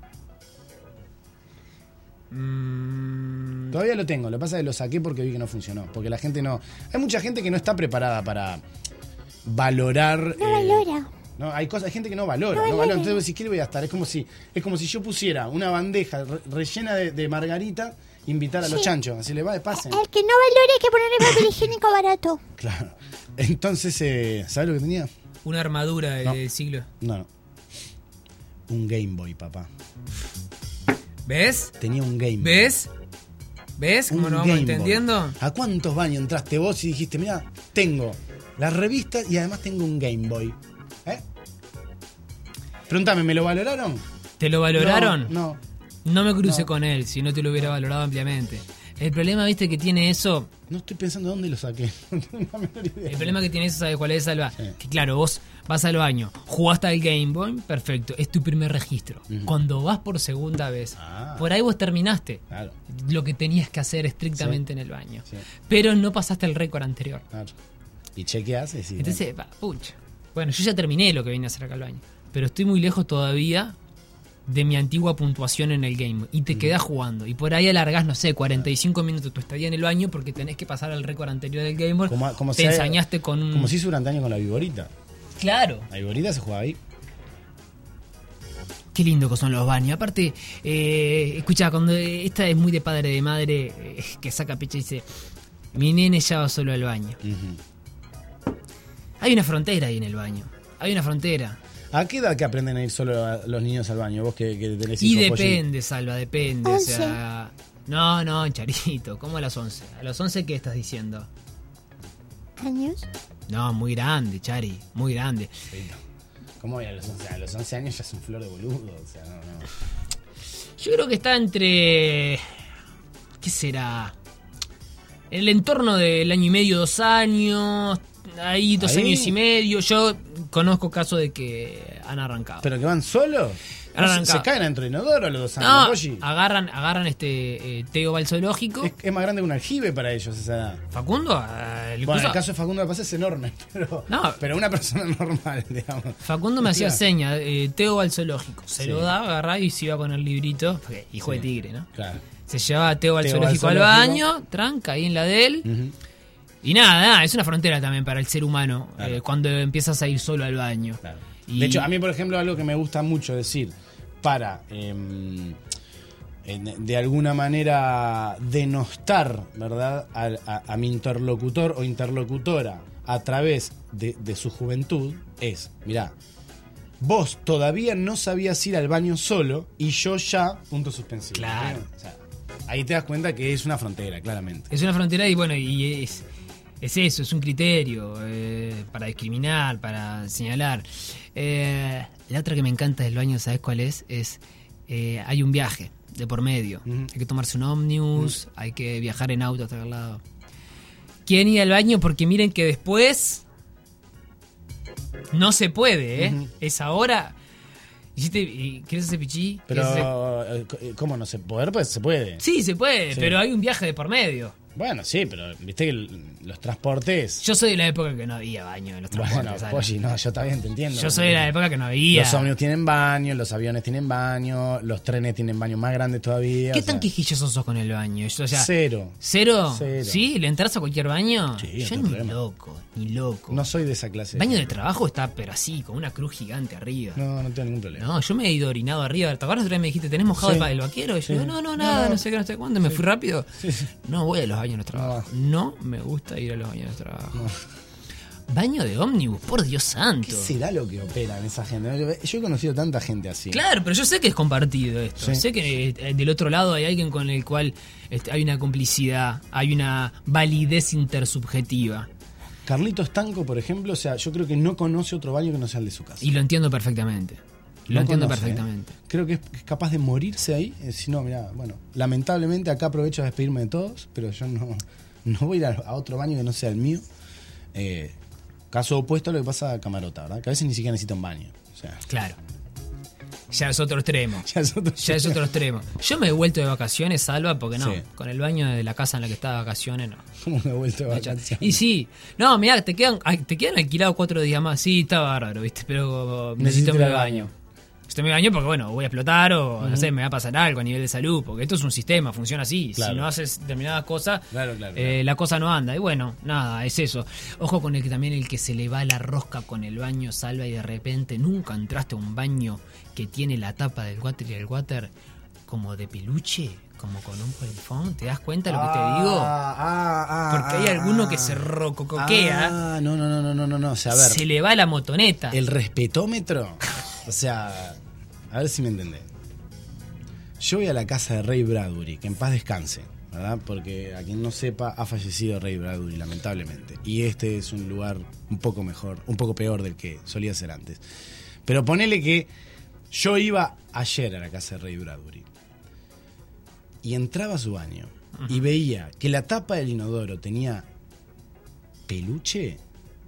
Mm. Todavía lo tengo, lo que pasa es que lo saqué porque vi que no funcionó. Porque la gente no... Hay mucha gente que no está preparada para valorar... No eh, valora. No, hay cosas, hay gente que no valora, no, no valora. Entonces, si quiere voy a estar. Es como si, es como si yo pusiera una bandeja re- rellena de, de margarita, invitar a los sí. chanchos. Así le va, pasen. El que no valora hay que ponerle papel higiénico barato. Claro. Entonces, eh, ¿sabes lo que tenía? Una armadura del no. siglo. No, no. Un Game Boy, papá. ¿Ves? Tenía un Game Boy. ¿Ves? ¿Ves cómo nos vamos entendiendo? Boy. ¿A cuántos baños entraste vos y dijiste, mira, tengo la revista y además tengo un Game Boy? ¿Eh? Pregúntame, ¿me lo valoraron? ¿Te lo valoraron? No. No, no me crucé no. con él, si no te lo hubiera valorado ampliamente. El problema, viste, que tiene eso... No estoy pensando dónde lo saqué. No tengo la menor idea. El problema que tiene eso, ¿sabes cuál es, Salva? Sí. Que claro, vos vas al baño, jugaste al Game Boy, perfecto, es tu primer registro. Uh-huh. Cuando vas por segunda vez, ah. por ahí vos terminaste claro. lo que tenías que hacer estrictamente sí. en el baño. Sí. Pero no pasaste el récord anterior. Claro. ¿Y chequeás? Sí, entonces, va, pucha. Bueno, yo ya terminé lo que vine a hacer acá al baño. Pero estoy muy lejos todavía de mi antigua puntuación en el game. Y te mm. quedás jugando. Y por ahí alargás, no sé, cuarenta y cinco minutos tu estadía en el baño porque tenés que pasar al récord anterior del Game Boy. Como, como te se ensañaste con un... Como se hizo durante años con la Viborita. Claro. La Viborita se jugaba ahí. Qué lindo que son los baños. Aparte, eh, escucha, cuando esta es muy de padre de madre, eh, que saca pecho y dice, mi nene ya va solo al baño. Uh-huh. Hay una frontera ahí en el baño. Hay una frontera. ¿A qué edad que aprenden a ir solo a los niños al baño? Vos que, que tenés y hijos. Y depende, pollo. Salva, depende. O sea, no, no, Charito, ¿cómo a las once? ¿A los once qué estás diciendo? ¿Años? No, muy grande, Chari, muy grande. ¿Cómo voy a los once? A los once años ya es un flor de boludo, o sea, no, no. Yo creo que está entre... ¿Qué será? En el entorno del año y medio, dos años... Ahí dos ¿Ahí? años y medio. Yo conozco casos de que han arrancado. ¿Pero que van solos? ¿No se, ¿Se caen dentro de inodoro a los dos años? No, Polly? agarran, agarran este eh, Teo Balzoológico. Es, es más grande que un aljibe para ellos esa edad. ¿Facundo? Eh, bueno, el caso de Facundo me pasa es enorme, pero, no, pero una persona normal, digamos. Facundo me hacía seña, eh, Teo Balzoológico. Se sí. lo daba, agarraba y se iba con el librito, porque hijo sí. de tigre, ¿no? Claro. Se llevaba a Teo Balzoológico al baño, tranca, ahí en la de él. Uh-huh. Y nada, nada, es una frontera también para el ser humano, claro. eh, cuando empiezas a ir solo al baño. Claro. Y... De hecho, a mí, por ejemplo, algo que me gusta mucho decir para, eh, de alguna manera, denostar, ¿verdad?, a, a, a mi interlocutor o interlocutora a través de, de su juventud, es, mirá, vos todavía no sabías ir al baño solo y yo ya, punto suspensivo. Claro. O sea, ahí te das cuenta que es una frontera, claramente. Es una frontera y bueno, y es... Es eso, es un criterio eh, para discriminar, para señalar. Eh, la otra que me encanta del baño, ¿sabes cuál es? Es eh, hay un viaje de por medio. Uh-huh. Hay que tomarse un ómnibus, uh-huh. hay que viajar en auto hasta el lado. ¿Quieren ir al baño? Porque miren que después no se puede, ¿eh? Uh-huh. Es ahora... ¿Hiciste, ¿Quieres hacer pichí? Pero, hacer... ¿cómo no se puede? Pues se puede. Sí, se puede, sí. Pero hay un viaje de por medio. Bueno, sí, pero viste que el- los transportes... Yo soy de la época que no había baño en los transportes. Bueno, ¿sabes? Polly, no, yo también te entiendo. Yo soy de la época que no había. Los ómnibus tienen baño, los aviones tienen baño, los trenes tienen baño más grandes todavía. ¿Qué o sea, tan quisquilloso sos con el baño? Yo, o sea, Cero. ¿Cero? Cero. ¿Sí? ¿Le entras a cualquier baño? Sí, no Yo tengo ni problema. loco, ni loco. No soy de esa clase. Baño de trabajo está, pero así, con una cruz gigante arriba. No, no tengo ningún problema. No, yo me he ido orinado arriba. ¿Te acuerdas? Otra vez me dijiste, ¿tenés mojado Sí. el, el vaquero? Y yo Sí. digo, no, no, No, nada, no, no. sé qué, no sé cuándo. Me fui rápido. Sí, sí. No voy a los baños de trabajo. No me gusta ir a los baños de trabajo. Baño de ómnibus, por Dios santo. ¿Qué será lo que opera en esa gente? Yo- Yo he conocido tanta gente así. Claro, pero yo sé que es compartido esto. Sí. Sé que eh, del otro lado hay alguien con el cual este, hay una complicidad, hay una validez intersubjetiva. Carlitos Tanco, por ejemplo, o sea, yo creo que no conoce otro baño que no sea el de su casa. Y lo entiendo perfectamente. Lo No entiendo conoce, perfectamente. ¿eh? Creo que es es capaz de morirse ahí. Eh, Si no, mira, bueno, lamentablemente acá aprovecho a despedirme de todos, pero yo no, no voy a ir a, a otro baño que no sea el mío. Eh, caso opuesto a lo que pasa a Camarota, ¿verdad? Que a veces ni siquiera necesita un baño. O sea, Claro. Ya es otro extremo. ya es otro, Ya es otro extremo. Yo me he vuelto de vacaciones, Salva, porque no. Sí. Con el baño de la casa en la que estaba de vacaciones, no. ¿Cómo me he vuelto de vacaciones? Y sí, no, mirá, te quedan, ay, te quedan alquilados cuatro días más. Sí, está bárbaro, ¿viste? Pero necesito Necesito mi ir al baño. baño. Necesito mi baño porque, bueno, voy a explotar o, no Ujú. sé, me va a pasar algo a nivel de salud. Porque esto es un sistema, funciona así. Claro. Si no haces determinadas cosas, Claro, claro, eh, claro. la cosa no anda. Y bueno, nada, es eso. Ojo con el que también el que se le va la rosca con el baño, Salva, y de repente nunca entraste a un baño que tiene la tapa del water y el water como de peluche, como con un polifón. ¿Te das cuenta de lo que te digo? Ah, ah, Porque hay ah, alguno que ah. se rococoquea, Ah, no, no, no, no, no, no, no. O sea, a ver. se le va la motoneta. El respetómetro. O sea, a ver si me entendés. Yo voy a la casa de Ray Bradbury, que en paz descanse, ¿verdad? Porque a quien no sepa, ha fallecido Ray Bradbury, lamentablemente. Y este es un lugar un poco mejor, un poco peor del que solía ser antes. Pero ponele que yo iba ayer a la casa de Ray Bradbury y entraba a su baño y veía que la tapa del inodoro tenía peluche,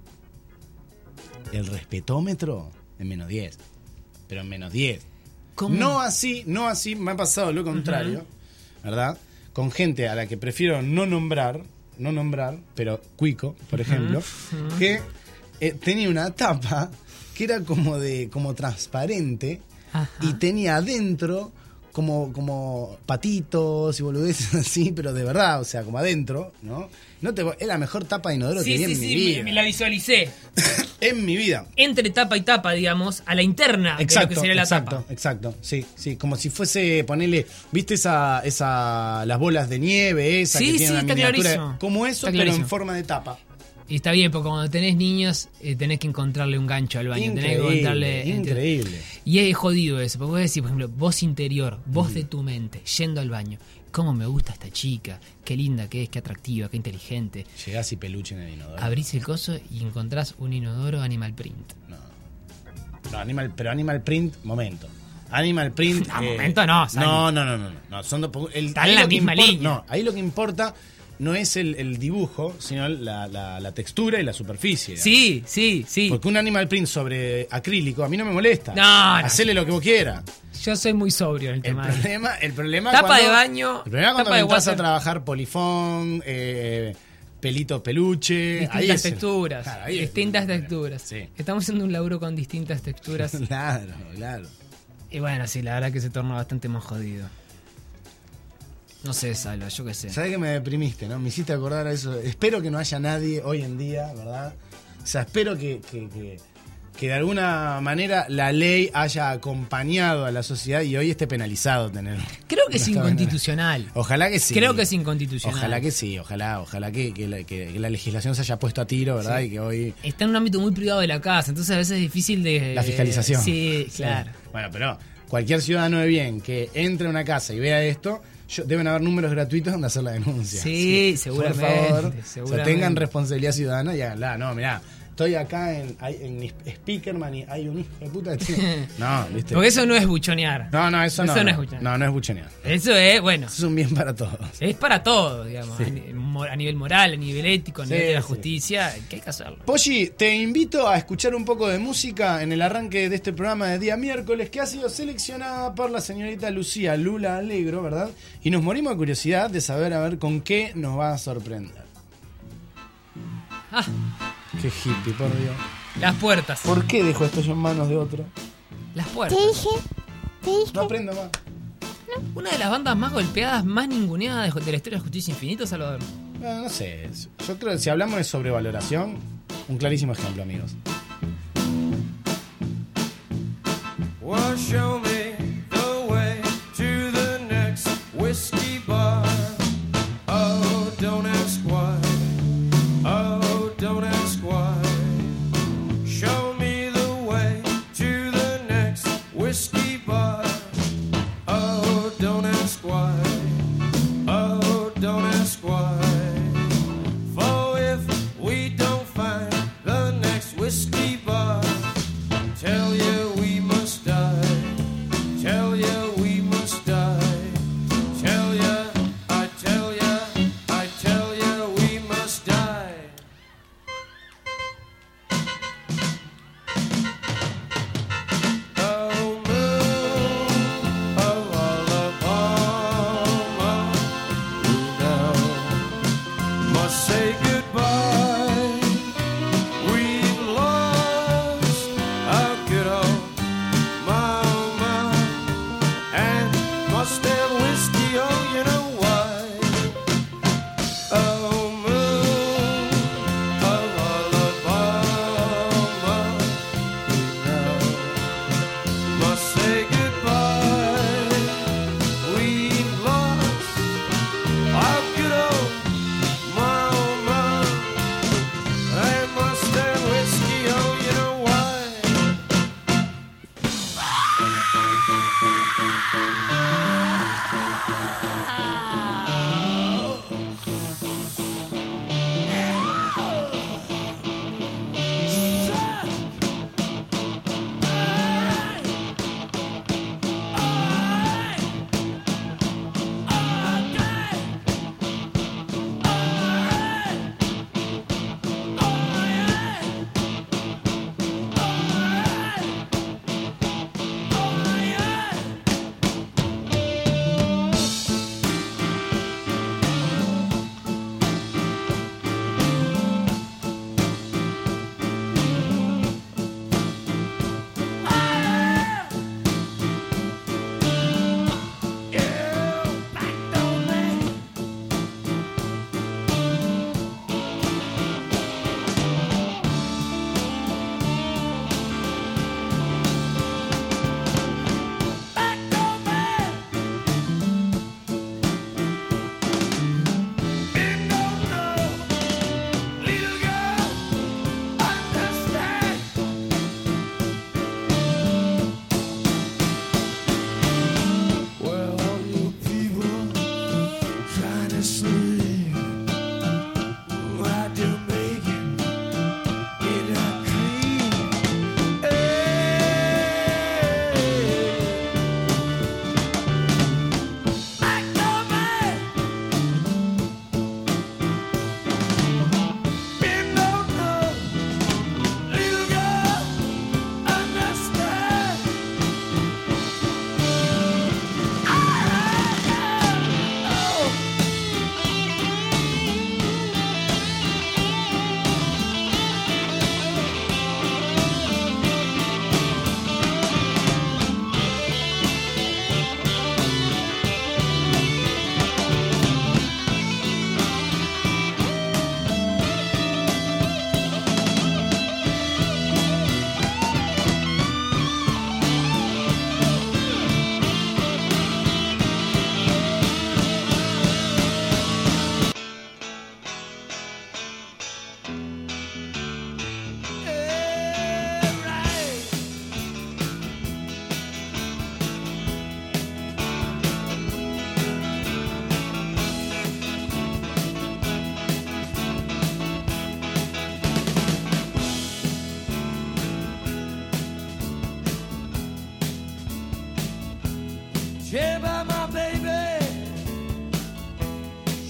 el respetómetro en menos diez. Pero en menos diez. ¿Cómo? No así, no así, me ha pasado lo contrario, ¿verdad? Con gente a la que prefiero no nombrar, no nombrar, pero Cuico, por ejemplo, Ujú. que eh, tenía una tapa que era como de como transparente y tenía adentro como, como patitos y boludeces así, pero de verdad, o sea, como adentro, ¿no? No te, es la mejor tapa de inodoro Sí, que vi sí, en mi sí, vida. me, me la visualicé. En mi vida. Entre tapa y tapa, digamos, a la interna de lo Exacto, que sería la exacto, tapa. exacto, sí, sí, como si fuese, ponerle, ¿viste esa, esa, las bolas de nieve, esa Sí, que tiene sí, una está miniatura? clarísimo. Como eso, Está pero en clarísimo. forma de tapa. Y está bien, porque cuando tenés niños, eh, tenés que encontrarle un gancho al baño. tenés que Increíble, encontrarle. increíble. Y es jodido eso, porque vos decís, por ejemplo, voz interior, voz de tu mente, yendo al baño. ¿Cómo me gusta esta chica? Qué linda que es, qué atractiva, qué inteligente. Llegás y peluche en el inodoro. Abrís el coso y encontrás un inodoro Animal Print. No, Animal, pero Animal Print, momento. Animal Print. No, momento no, Sani. no, no, no, no, no. Son dos, el, Está ahí en la lo que misma impor- línea. No, ahí lo que importa no es el, el dibujo, sino la, la, la textura y la superficie. Sí, sí, sí. Porque un Animal Print sobre acrílico a mí no me molesta. No, no. Hacele lo que vos quieras. Yo soy muy sobrio en el, El tema. problema, el problema Tapa cuando- de baño, El problema cuando tapa de entras a water. trabajar polifón, eh, pelitos peluche. ahí Distintas es el- texturas. Claro, ahí es el distintas problema. texturas. Sí. Estamos haciendo un laburo con distintas texturas. Claro, claro. Y bueno, sí, la verdad que se torna bastante más jodido. No sé, Salva, yo qué sé. ¿Sabés que me deprimiste, no? Me hiciste acordar a eso. Espero que no haya nadie hoy en día, ¿verdad? O sea, espero que, que, que, que de alguna manera la ley haya acompañado a la sociedad y hoy esté penalizado tener. Creo que es una inconstitucional. Ojalá que sí. Creo que es inconstitucional. Ojalá que sí, ojalá, ojalá que, que, la, que- que la legislación se haya puesto a tiro, ¿verdad? Sí. Y que hoy. Está en un ámbito muy privado de la casa, entonces a veces es difícil de... La fiscalización. Sí, Sí. claro. Bueno, pero cualquier ciudadano de bien que entre a una casa y vea esto, yo- deben haber números gratuitos donde hacer la denuncia. Sí, seguramente, Por favor, seguramente. O sea, tengan responsabilidad ciudadana y háganla. No, mirá, estoy acá en, en Speakerman y hay un hijo de puta que tiene... No, ¿viste? Porque eso no es buchonear. No, no, eso, eso no, no. no es buchonear. No, no es buchonear. Eso es, bueno. Eso es un bien para todos. Es para todos, digamos. Sí. A nivel moral, a nivel ético, a nivel sí, de la sí. justicia, que hay que hacerlo. Polly, te invito a escuchar un poco de música en el arranque de este programa de día miércoles, que ha sido seleccionada por la señorita Lucía Lula Alegro, ¿verdad? Y nos morimos de curiosidad de saber a ver con qué nos va a sorprender. Ah. Qué hippie, por Dios. Las puertas. ¿Por qué dejó esto yo en manos de otro? Las puertas. Te dije, te dije. No aprendo más. No. Una de las bandas más golpeadas, más ninguneadas de la historia de Justicia Infinito, Salvador. Bueno, no sé. Yo creo que si hablamos de sobrevaloración, un clarísimo ejemplo, amigos. Well, show me the way to the next whiskey bar. Oh, don't ask why. Oh, don't ask why. Show me the way to the next whiskey bar. Oh, don't ask why. Oh, don't ask why. For if we don't find the next whiskey bar, tell you we must die. Tell you we must die. Tell you, I tell you, I tell you we must die. Oh, moon of Alabama, who now must say goodbye. We've lost our good old mama and must have whiskey, oh, you know why. Oh, moon of Alabama, who now must say goodbye. We've lost our good old mama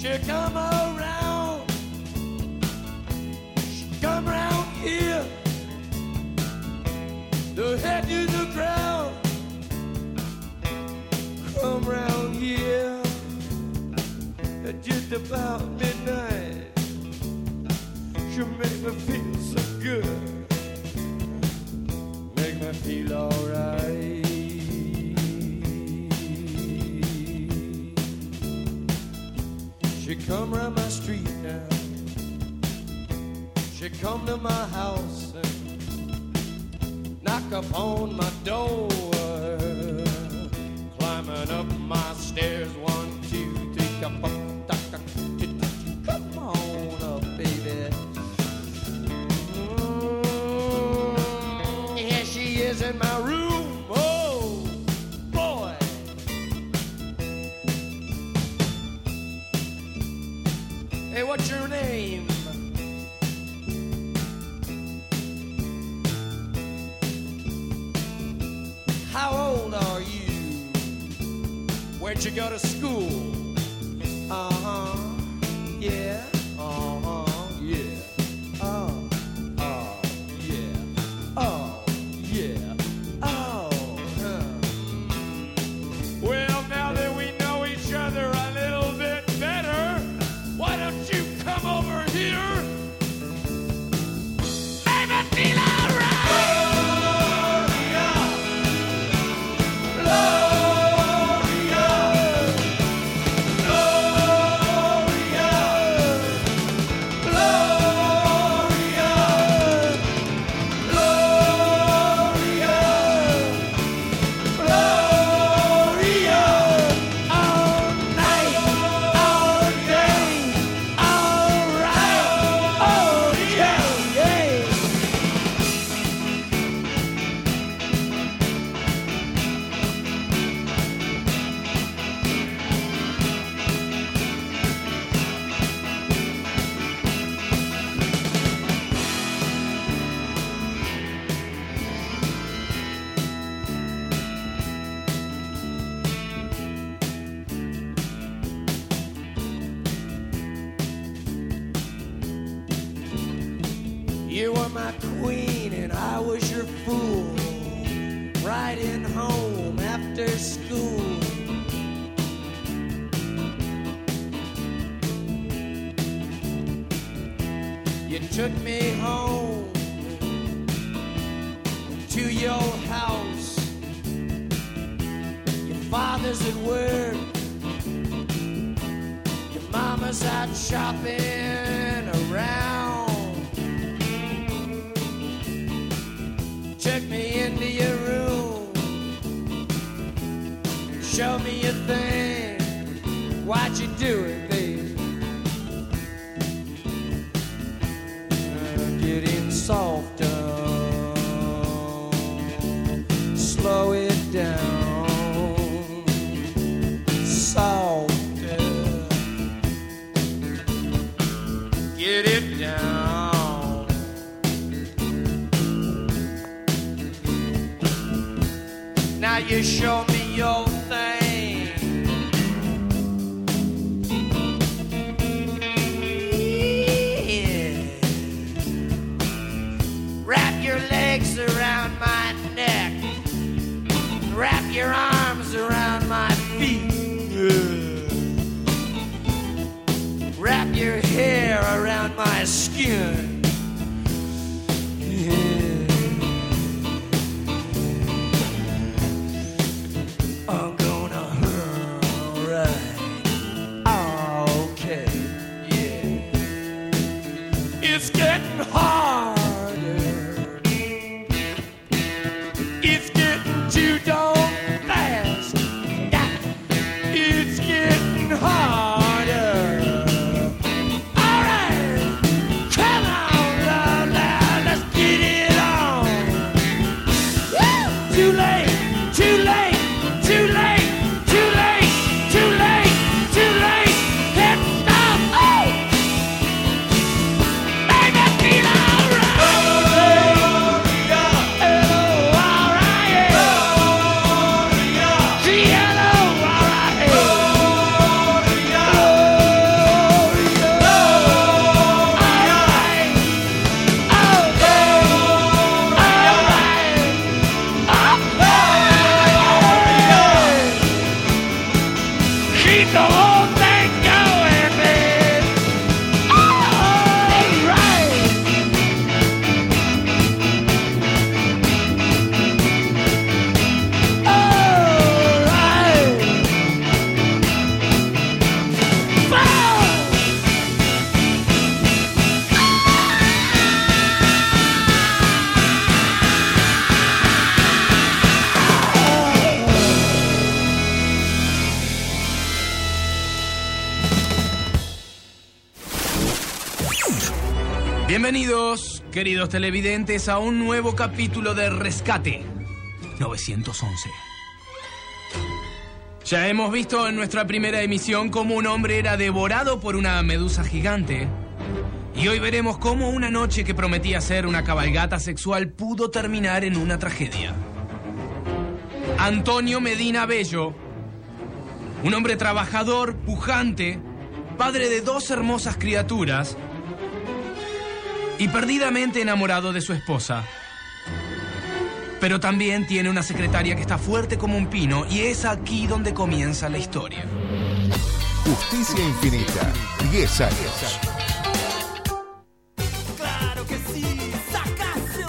She come around, she come around here, the head to the ground, come round here at just about midnight. She'll make me feel so good, make me feel alright. She come round my street now, she come to my house and knock upon my door, climbing up my stairs, one, two, three, come on, come on up, baby. Mm, here she is in my room, oh boy. Hey, what's your name? How old are you? Where'd you go to school? Uh-huh, yeah, uh-huh, yeah, oh, oh, yeah, oh, yeah, oh, huh. Well, now that we know each other a little bit better, why don't you come over here? Make me feel alright! You were my queen and I was your fool, riding home after school. You took me home to your house. Your father's at work, your mama's out shopping around. Took me into your room, show me your thing, why'd you do it, babe? Uh, getting softer, slow it down, softer, get it down. Now you show me your thing. Yeah. Wrap your legs around my neck, wrap your arms around my feet, yeah. Wrap your hair around my skin, yeah. I'm gonna hurt, right? Okay, yeah. It's getting harder. It's getting too dark fast. It's getting harder. All right, come on, love, now let's get it on. Woo! Too late, too late. Too late, too late, too late, too late. Hit stop. Oh! Make me feel alright. Bienvenidos, queridos televidentes, a un nuevo capítulo de Rescate novecientos once. Ya hemos visto en nuestra primera emisión cómo un hombre era devorado por una medusa gigante. Y hoy veremos cómo una noche que prometía ser una cabalgata sexual pudo terminar en una tragedia. Antonio Medina Bello, un hombre trabajador, pujante, padre de dos hermosas criaturas y perdidamente enamorado de su esposa. Pero también tiene una secretaria que está fuerte como un pino y es aquí donde comienza la historia. Justicia Infinita, diez años. Claro que sí, sacazo.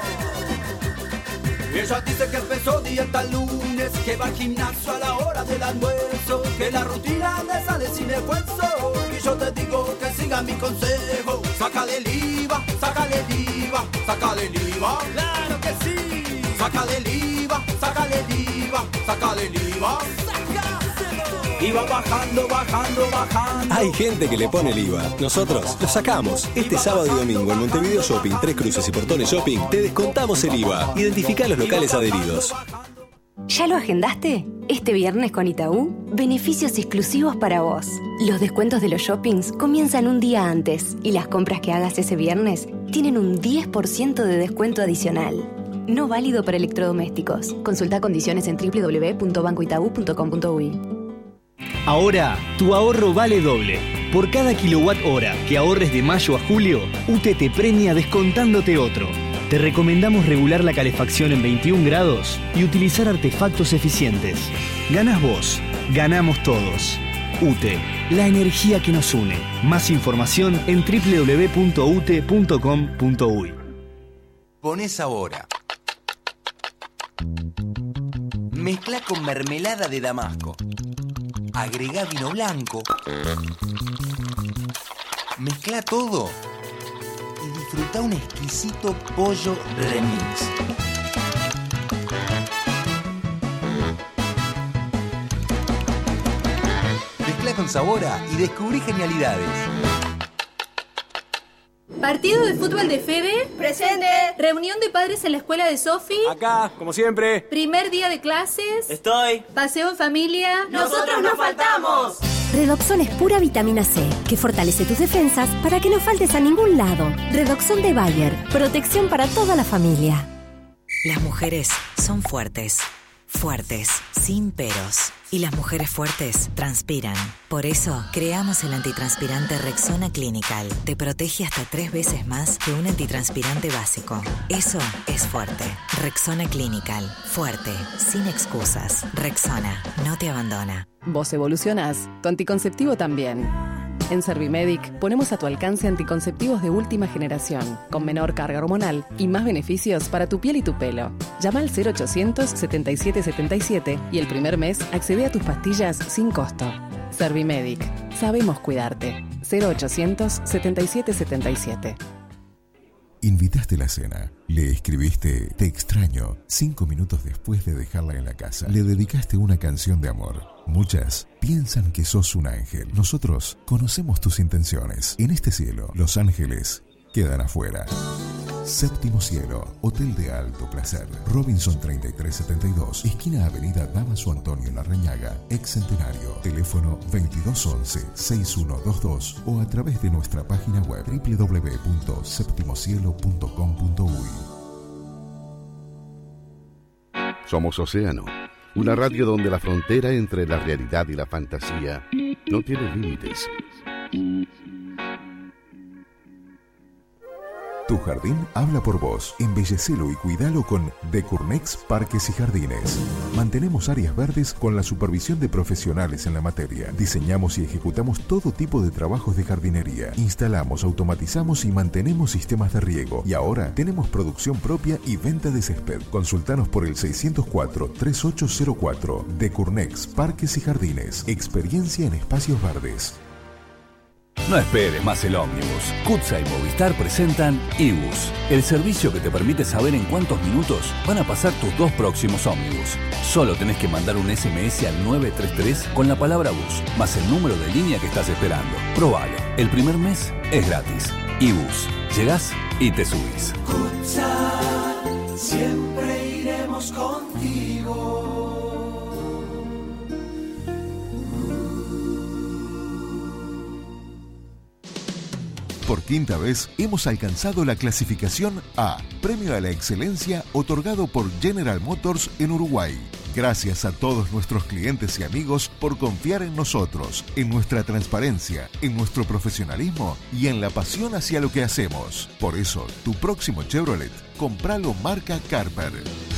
Ella dice que empezó dieta el lunes, que va al gimnasio a la hora del almuerzo, que la rutina le sale sin esfuerzo. Y yo te digo que siga mi consejo. Sácale el IVA, sácale el IVA, sácale el IVA. Claro que sí. Sácale el IVA, sácale el IVA, sácale el IVA. Y va bajando, bajando, bajando. Hay gente que le pone el IVA. Nosotros lo sacamos. Este sábado y domingo en Montevideo Shopping, Tres Cruces y Portones Shopping te descontamos el IVA. Identifica los locales adheridos. ¿Ya lo agendaste? Este viernes con Itaú, beneficios exclusivos para vos. Los descuentos de los shoppings comienzan un día antes y las compras que hagas ese viernes tienen un diez por ciento de descuento adicional. No válido para electrodomésticos. Consulta condiciones en doble u doble u doble u punto banco itaú punto com punto uy. Ahora, tu ahorro vale doble. Por cada kilowatt hora que ahorres de mayo a julio, U T E te premia descontándote otro. Te recomendamos regular la calefacción en veintiún grados y utilizar artefactos eficientes. Ganás vos, ganamos todos. U T E, la energía que nos une. Más información en doble u doble u doble u punto u t e punto com punto uy. Ponés ahora. Mezcla con mermelada de damasco. Agregá vino blanco. Mezcla todo. Y disfruta un exquisito pollo remix. Mezcla con Sabora y descubrí genialidades. Partido de fútbol de Fede. Presente. Reunión de padres en la escuela de Sofi. Acá, como siempre. Primer día de clases. Estoy. Paseo en familia. ¡Nosotros no faltamos! Redoxon es pura vitamina C, que fortalece tus defensas para que no faltes a ningún lado. Redoxon de Bayer, protección para toda la familia. Las mujeres son fuertes. Fuertes, sin peros. Y las mujeres fuertes transpiran. Por eso, creamos el antitranspirante Rexona Clinical. Te protege hasta tres veces más que un antitranspirante básico. Eso es fuerte. Rexona Clinical. Fuerte, sin excusas. Rexona, no te abandona. Vos evolucionás, tu anticonceptivo también. En Servimedic ponemos a tu alcance anticonceptivos de última generación, con menor carga hormonal y más beneficios para tu piel y tu pelo. Llama al cero ochocientos setenta y siete setenta y siete y el primer mes accede a tus pastillas sin costo. Servimedic, sabemos cuidarte. cero ochocientos setenta y siete setenta y siete. Invitaste la cena, le escribiste "te extraño" cinco minutos después de dejarla en la casa. Le dedicaste una canción de amor. Muchas piensan que sos un ángel. Nosotros conocemos tus intenciones. En este cielo, los ángeles quedan afuera. Séptimo Cielo, Hotel de Alto Placer, Robinson treinta y tres setenta y dos, esquina Avenida Damaso Antonio Larrañaga, ex Centenario, teléfono veintidós once sesenta y uno veintidós o a través de nuestra página web doble u doble u doble u punto séptimo cielo punto com punto uy. Somos Océano, una radio donde la frontera entre la realidad y la fantasía no tiene límites. Tu jardín habla por vos. Embellecelo y cuidalo con Decurnex Parques y Jardines. Mantenemos áreas verdes con la supervisión de profesionales en la materia. Diseñamos y ejecutamos todo tipo de trabajos de jardinería. Instalamos, automatizamos y mantenemos sistemas de riego. Y ahora tenemos producción propia y venta de césped. Consultanos por el seiscientos cuatro treinta y ocho cero cuatro. Decurnex Parques y Jardines. Experiencia en espacios verdes. No esperes más el ómnibus. CUTSA y Movistar presentan iBus, el servicio que te permite saber en cuántos minutos van a pasar tus dos próximos ómnibus. Solo tenés que mandar un ese eme ese al nueve tres tres con la palabra bus, más el número de línea que estás esperando. Probalo. El primer mes es gratis. iBus. Llegás y te subís. Futsal, siempre iremos contigo. Por quinta vez hemos alcanzado la clasificación A, Premio a la Excelencia otorgado por General Motors en Uruguay. Gracias a todos nuestros clientes y amigos por confiar en nosotros, en nuestra transparencia, en nuestro profesionalismo y en la pasión hacia lo que hacemos. Por eso, tu próximo Chevrolet, compralo marca Carper.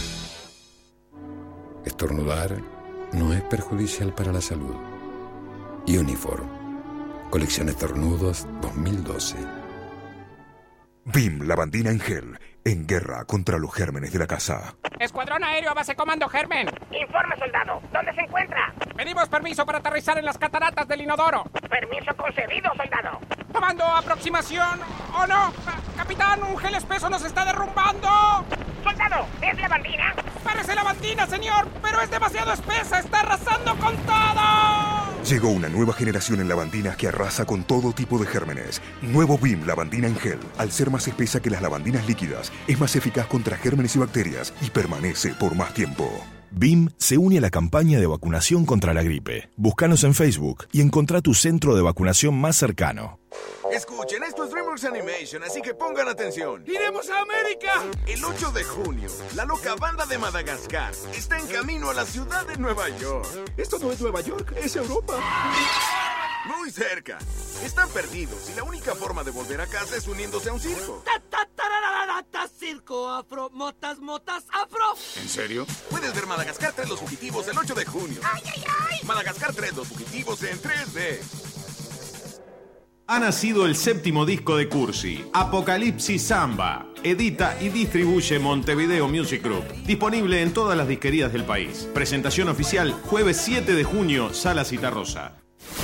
Estornudar no es perjudicial para la salud. Uniform. Colección Estornudos dos mil doce. B I M Lavandina en gel, en guerra contra los gérmenes de la casa. Escuadrón aéreo, base comando Germen. Informe, soldado. ¿Dónde se encuentra? Pedimos permiso para aterrizar en las cataratas del Inodoro. Permiso concedido, soldado. Tomando aproximación. ¿O no? Capitán, un gel espeso nos está derrumbando. Soldado, ¿es lavandina? Parece lavandina, señor, pero es demasiado espesa. Está arrasando con todo. Llegó una nueva generación en lavandinas que arrasa con todo tipo de gérmenes. Nuevo B I M Lavandina en gel. Al ser más espesa que las lavandinas líquidas, es más eficaz contra gérmenes y bacterias y permanece por más tiempo. B I M se une a la campaña de vacunación contra la gripe. Búscanos en Facebook y encontrá tu centro de vacunación más cercano. Escuchen, esto es DreamWorks Animation, así que pongan atención. ¡Iremos a América! El ocho de junio, la loca banda de Madagascar está en camino a la ciudad de Nueva York. Esto no es Nueva York, es Europa. Muy cerca. Están perdidos y la única forma de volver a casa es uniéndose a un circo. Ta, ta, tarararata, circo afro, motas, motas, afro. ¿En serio? Puedes ver Madagascar tres Los Fugitivos el ocho de junio. ¡Ay, ay, ay! Madagascar tres Los Fugitivos en tres D. Ha nacido el séptimo disco de Cursi, Apocalipsis Samba. Edita y distribuye Montevideo Music Group. Disponible en todas las disquerías del país. Presentación oficial jueves siete de junio, Sala Citarrosa.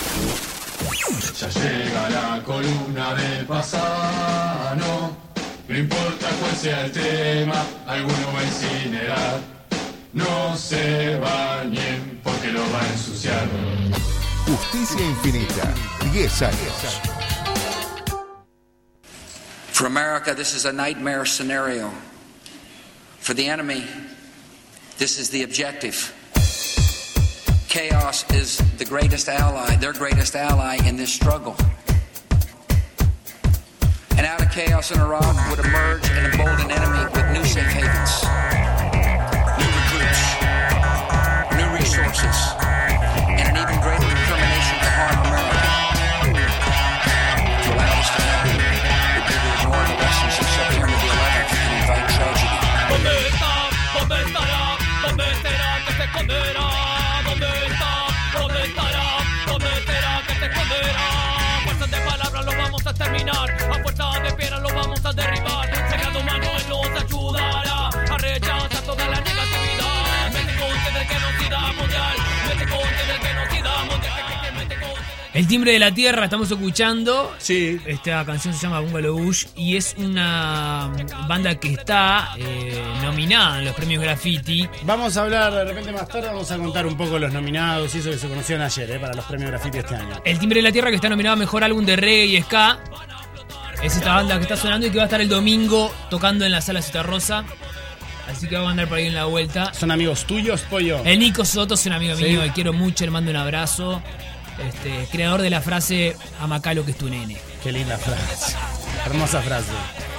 Ya llega la columna del pasano. No importa cuál sea el tema, alguno va a incinerar. No se bañen porque lo va a ensuciar. Justicia Infinita, diez años. For America, this is a nightmare scenario. For the enemy, this is the objective. Chaos is the greatest ally, their greatest ally in this struggle. And out of chaos in Iraq would emerge an emboldened enemy with new safe havens, new recruits, new resources, and an even greater determination to harm America. To allow us to happen would be to ignore the lessons of September the eleventh and invite tragedy. ¿Dónde está? ¿Dónde estará? ¿Dónde será que se esconderá? ¿Dónde está? ¿Dónde estará? ¿Dónde será que se esconderá? A fuerzas de palabras lo vamos a terminar, a fuerza de piedra lo vamos a derribar. Sagrado humano él nos ayudará a rechazar toda la negatividad. Vete con del genocida mundial, vete con del genocida mundial. El timbre de la tierra estamos escuchando. Sí. Esta canción se llama Bungalow Bush y es una banda que está eh, nominada en los premios Graffiti. Vamos a hablar de repente más tarde, vamos a contar un poco los nominados y eso que se conocieron ayer eh, para los premios Graffiti este año. El timbre de la tierra, que está nominado a mejor álbum de reggae y ska. Es esta banda que está sonando y que va a estar el domingo tocando en la Sala Citarrosa. Así que vamos a andar por ahí en la vuelta. ¿Son amigos tuyos, Pollo? El Nico Soto es un amigo ¿Sí? mío, le quiero mucho, le mando un abrazo. Este, creador de la frase "Amacá lo que es tu nene". Qué linda frase. Hermosa frase.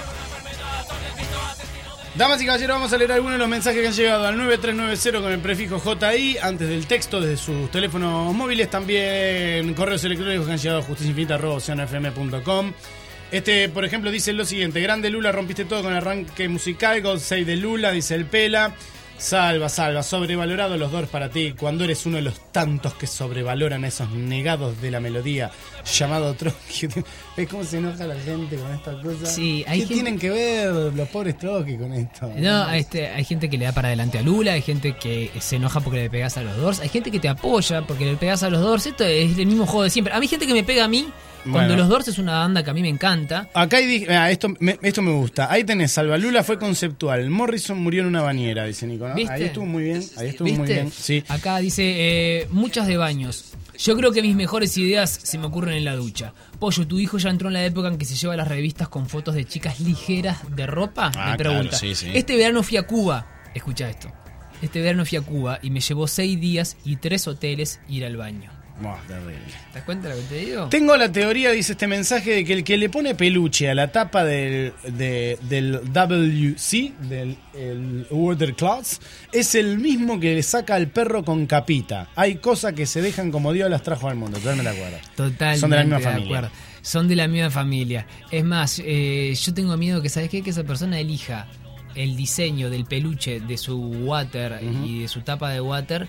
Damas y caballeros, vamos a leer algunos de los mensajes que han llegado al nueve tres nueve cero con el prefijo J I, antes del texto, desde sus teléfonos móviles, también correos electrónicos que han llegado a justicia infinita arroba oceano f m punto com. Este, por ejemplo, dice lo siguiente: grande Lula, rompiste todo con el arranque musical. God Save de Lula, dice el Pela. Salva, salva, sobrevalorado los Doors para ti, cuando eres uno de los tantos que sobrevaloran a esos negados de la melodía, llamado Trotsky. ¿Ves cómo se enoja la gente con estas cosas? Sí, hay ¿Qué gente... tienen que ver los pobres Trotsky con esto? No, este, hay gente que le da para adelante a Lula, hay gente que se enoja porque le pegas a los Doors, hay gente que te apoya porque le pegas a los Doors. Esto es el mismo juego de siempre. A mí hay gente que me pega a mí cuando Bueno. los Doors es una banda que a mí me encanta. Acá hay, ah, esto, me, esto me gusta. Ahí tenés, Salva Lula fue conceptual. Morrison murió en una bañera, dice Nico, ¿no? ¿Viste? Ahí estuvo muy bien, ahí estuvo ¿Viste? muy bien. Sí. Acá dice eh, muchas de baños. Yo creo que mis mejores ideas se me ocurren en la ducha. Pollo, ¿tu hijo ya entró en la época en que se lleva las revistas con fotos de chicas ligeras de ropa? Ah, me pregunta. claro, sí, sí. Este verano fui a Cuba. Escucha esto. Este verano fui a Cuba y me llevó seis días y tres hoteles ir al baño. Oh, terrible. ¿Te das cuenta de lo que te digo? Tengo la teoría, dice este mensaje, de que el que le pone peluche a la tapa del, de, del W C, del el Water Class, es el mismo que le saca al perro con capita. Hay cosas que se dejan como Dios las trajo al mundo, totalmente de acuerdo. Totalmente Son de la misma de familia. acuerdo. Son de la misma familia. Es más, eh, yo tengo miedo que, ¿sabes qué? Que esa persona elija el diseño del peluche de su water uh-huh. y de su tapa de water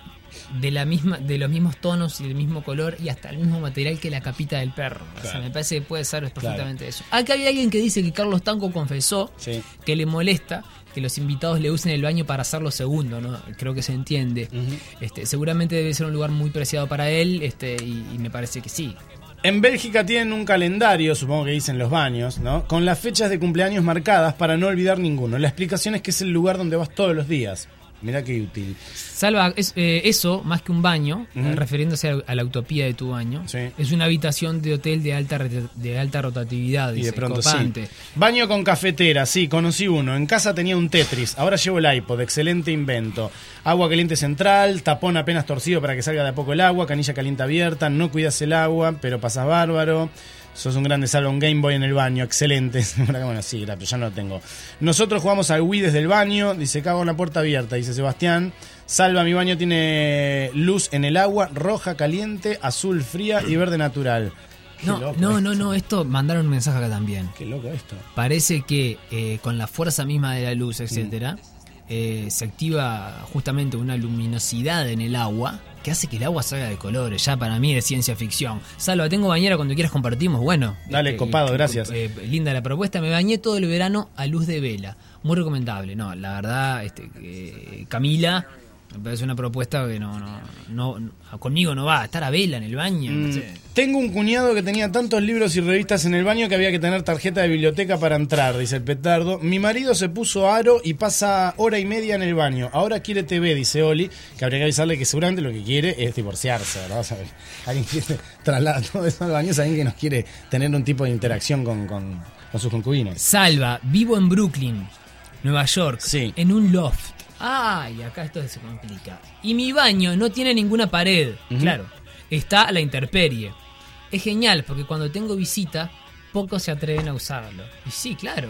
de la misma, de los mismos tonos y del mismo color y hasta el mismo material que la capita del perro. Claro. O sea, me parece que puede ser perfectamente claro. eso. Acá hay alguien que dice que Carlos Tanco confesó sí. que le molesta que los invitados le usen el baño para hacerlo segundo, ¿no? Creo que se entiende. Uh-huh. Este, seguramente debe ser un lugar muy preciado para él, este, y, y me parece que sí. En Bélgica tienen un calendario, supongo que dicen los baños, ¿no? Con las fechas de cumpleaños marcadas para no olvidar ninguno. La explicación es que es el lugar donde vas todos los días. Mirá qué útil. Salva, es, eh, eso, más que un baño, uh-huh. eh, refiriéndose a, a la utopía de tu baño, sí. es una habitación de hotel de alta de alta rotatividad. Y dice, de pronto copante. Sí. Baño con cafetera, sí, conocí uno. En casa tenía un Tetris, ahora llevo el iPod, excelente invento. Agua caliente central, tapón apenas torcido para que salga de a poco el agua, canilla caliente abierta, no cuidas el agua, pero pasas bárbaro. Sos un grande, salva un Game Boy en el baño, excelente. Bueno, sí, pero ya no lo tengo. Nosotros jugamos al Wii desde el baño, dice, cago en la puerta abierta, dice Sebastián. Salva, mi baño tiene luz en el agua, roja caliente, azul fría y verde natural. No, no, no, no, esto mandaron un mensaje acá también. Qué loco esto. Parece que eh, con la fuerza misma de la luz, etcétera, mm. eh, se activa justamente una luminosidad en el agua que hace que el agua salga de colores. Ya para mí es ciencia ficción. Salva, tengo bañera, cuando quieras compartimos. Bueno, dale, este, copado, eh, gracias. Eh, linda la propuesta. Me bañé todo el verano a luz de vela. Muy recomendable. No, la verdad, este, eh, Camila, me parece una propuesta que no, no, no, no, conmigo no va. Estar a vela en el baño. Mm, no sé. Tengo un cuñado que tenía tantos libros y revistas en el baño que había que tener tarjeta de biblioteca para entrar, dice el petardo. Mi marido se puso aro y pasa hora y media en el baño. Ahora quiere T V, dice Oli, que habría que avisarle que seguramente lo que quiere es divorciarse, ¿verdad? O sea, alguien quiere trasladar todo eso al baño, es alguien que nos quiere tener un tipo de interacción con, con, con sus concubinos. Salva, vivo en Brooklyn, Nueva York, sí. en un loft. Ay, acá esto se complica. Y mi baño no tiene ninguna pared. Uh-huh. Claro, está a la intemperie. Es genial porque cuando tengo visita, pocos se atreven a usarlo. Y sí, claro.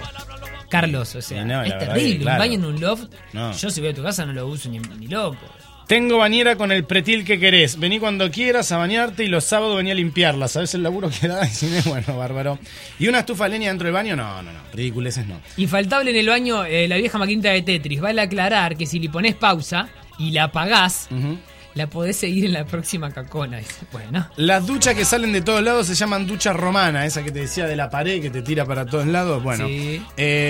Carlos, o sea, no, es terrible. Claro. Un baño en un loft. No. Yo si voy a tu casa no lo uso ni, ni loco. Tengo bañera con el pretil que querés. Vení cuando quieras a bañarte y los sábados vení a limpiarla. ¿Sabés el laburo que da? Bueno, bárbaro. ¿Y una estufa leña dentro del baño? No, no, no. Ridiculeces no. Infaltable en el baño, eh, la vieja maquinita de Tetris. Vale aclarar que si le pones pausa y la apagás, uh-huh. la podés seguir en la próxima cacona. Bueno. Las duchas que salen de todos lados se llaman ducha romana, esa que te decía de la pared que te tira para todos lados. Bueno, sí.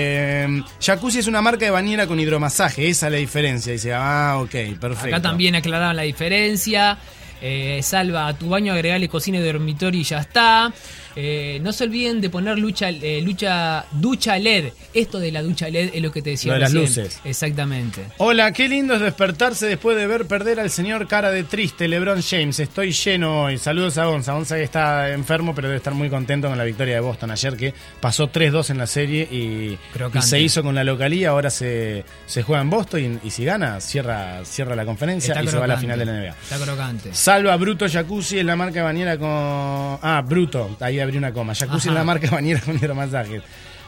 eh, Jacuzzi es una marca de bañera con hidromasaje, esa es la diferencia. Dice, ah, ok, perfecto. Acá también aclaraban la diferencia. Eh, Salva, a tu baño agregale cocina de dormitorio y ya está. Eh, no se olviden de poner lucha, eh, lucha, ducha L E D. Esto de la ducha L E D es lo que te decía lo de recién. Las luces. Exactamente. Hola, qué lindo es despertarse después de ver perder al señor cara de triste, LeBron James. Estoy lleno hoy. Saludos a Gonza. Gonza que está enfermo, pero debe estar muy contento con la victoria de Boston ayer, que pasó tres dos en la serie y, y se hizo con la localía. Ahora se, se juega en Boston y, y si gana, cierra, cierra la conferencia está y crocante. Se va a la final de la N B A. Está crocante. Salva Bruto Jacuzzi es la marca de bañera con... Ah, Bruto. Ahí abrí una coma. Jacuzzi Ajá. es la marca de bañera con hidromasaje.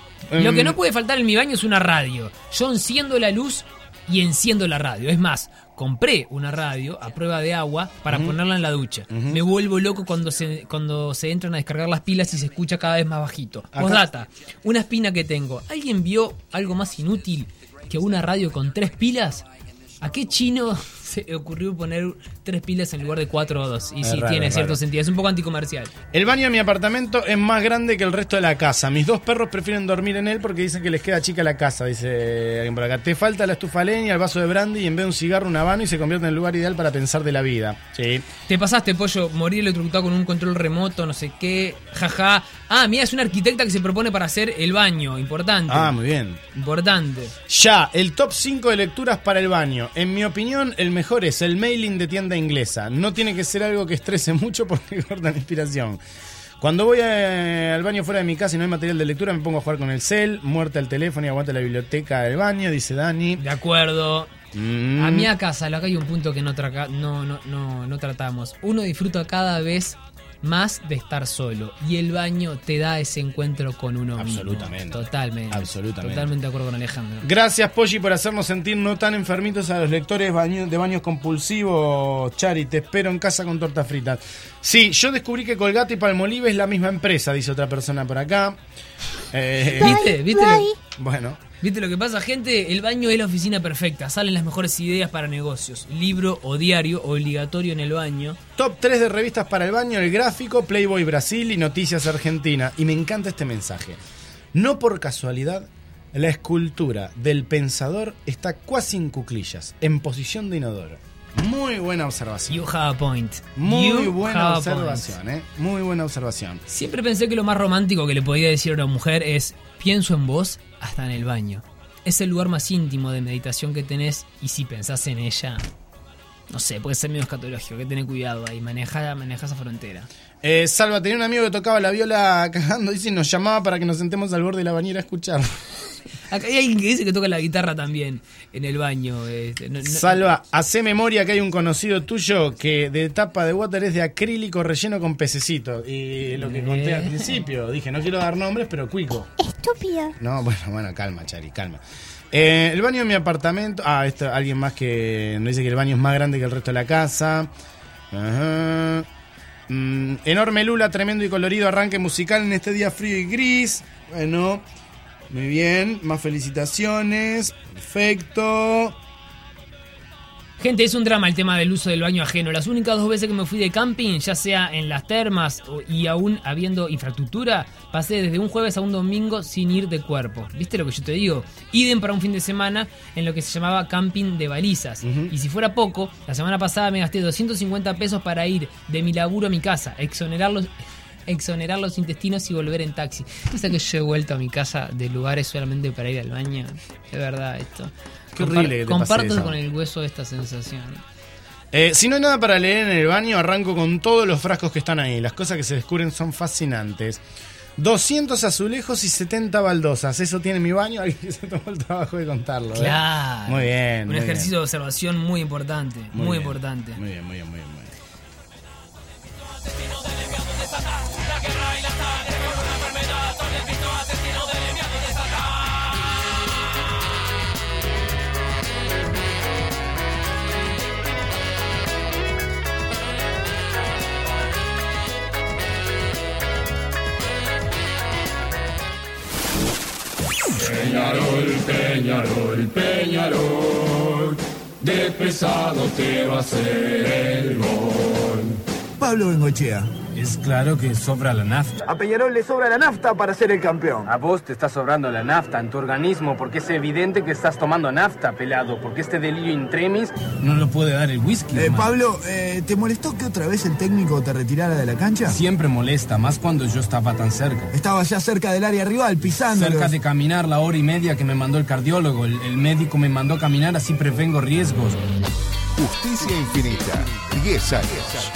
Lo que no puede faltar en mi baño es una radio. Yo enciendo la luz y enciendo la radio. Es más, compré una radio a prueba de agua para uh-huh. ponerla en la ducha. Uh-huh. Me vuelvo loco cuando se, cuando se entran a descargar las pilas y se escucha cada vez más bajito. Postdata, una espina que tengo. ¿Alguien vio algo más inútil que una radio con tres pilas? ¿A qué chino se le ocurrió poner tres pilas en lugar de cuatro o dos? Y es sí, raro, tiene cierto raro. sentido. Es un poco anticomercial. El baño de mi apartamento es más grande que el resto de la casa. Mis dos perros prefieren dormir en él porque dicen que les queda chica la casa, dice alguien por acá. Te falta la estufa leña, el vaso de brandy y en vez de un cigarro, un habano y se convierte en el lugar ideal para pensar de la vida. Sí. Te pasaste, pollo, morir electrocutado con un control remoto, no sé qué, jaja. Ah, mira, es una arquitecta que se propone para hacer el baño. Importante. Ah, muy bien. Importante. Ya, el top cinco de lecturas para el baño. baño. En mi opinión, el mejor es el mailing de tienda inglesa. No tiene que ser algo que estrese mucho porque corta la inspiración. Cuando voy a, al baño fuera de mi casa y no hay material de lectura, me pongo a jugar con el cel, muerta el teléfono y aguanta la biblioteca del baño, dice Dani. De acuerdo. Mm. A mí a casa, acá hay un punto que no, traca, no, no, no, no tratamos. Uno disfruta cada vez más de estar solo y el baño te da ese encuentro con uno Absolutamente. mismo. Totalmente. Absolutamente. Totalmente de acuerdo con Alejandro. Gracias, Polly, por hacernos sentir no tan enfermitos a los lectores baño, de baños compulsivos. Chari, te espero en casa con tortas fritas. Sí, yo descubrí que Colgate y Palmolive es la misma empresa, dice otra persona por acá. Eh, ¿Viste? ¿Viste? Lo, bueno. ¿Viste lo que pasa, gente? El baño es la oficina perfecta. Salen las mejores ideas para negocios. Libro o diario obligatorio en el baño. Top tres de revistas para el baño, El Gráfico, Playboy Brasil y Noticias Argentina. Y me encanta este mensaje. No por casualidad, la escultura del pensador está casi en cuclillas, en posición de inodoro. Muy buena observación. You have a point. Muy You buena observación, ¿eh? Muy buena observación. Siempre pensé que lo más romántico que le podía decir a una mujer es: pienso en vos hasta en el baño. Es el lugar más íntimo de meditación que tenés y si pensás en ella, no sé, puede ser medio escatológico, que tener cuidado ahí, maneja, maneja esa frontera. Eh, Salva, tenía un amigo que tocaba la viola cagando, dice, y nos llamaba para que nos sentemos al borde de la bañera a escuchar. Acá hay alguien que dice que toca la guitarra también en el baño. Este, no, no, Salva, hace memoria que hay un conocido tuyo que de tapa de water es de acrílico relleno con pececito. Y lo que conté al principio, dije, no quiero dar nombres, pero cuico. Estúpida. No, bueno, bueno, calma, Chari, calma. Eh, el baño de mi apartamento... Ah, esto, alguien más que nos dice que el baño es más grande que el resto de la casa. Ajá. Mm, enorme Lula, tremendo y colorido arranque musical en este día frío y gris. Bueno... Muy bien, más felicitaciones. Perfecto. Gente, es un drama el tema del uso del baño ajeno. Las únicas dos veces que me fui de camping, ya sea en las termas y aún habiendo infraestructura, pasé desde un jueves a un domingo sin ir de cuerpo. ¿Viste lo que yo te digo? Idem para un fin de semana en lo que se llamaba camping de balizas. Uh-huh. Y si fuera poco, la semana pasada me gasté doscientos cincuenta pesos para ir de mi laburo a mi casa, exonerarlos... exonerar los intestinos y volver en taxi. O sea que yo he vuelto a mi casa de lugares solamente para ir al baño. Es verdad esto. Qué horrible que te Comparto pase eso. con el hueso esta sensación. Eh, si no hay nada para leer en el baño, arranco con todos los frascos que están ahí. Las cosas que se descubren son fascinantes. doscientos azulejos y setenta baldosas. Eso tiene mi baño. Alguien que se tomó el trabajo de contarlo. Claro. ¿eh? Muy bien. Un muy ejercicio bien. de observación muy importante. Muy, muy importante. Muy bien, muy bien, muy bien. Muy bien. Peñarol, Peñarol, Peñarol, de pesado te va a hacer el gol. Pablo Bengochea. Es claro que sobra la nafta. A Peñarol le sobra la nafta para ser el campeón. A vos te está sobrando la nafta en tu organismo porque es evidente que estás tomando nafta, pelado, porque este delirio intremis no lo puede dar el whisky. Eh, Pablo, eh, ¿te molestó que otra vez el técnico te retirara de la cancha? Siempre molesta, más cuando yo estaba tan cerca. Estaba ya cerca del área rival, pisando. Cerca de caminar la hora y media que me mandó el cardiólogo. El, el médico me mandó caminar, así prevengo riesgos. Justicia Infinita, diez años.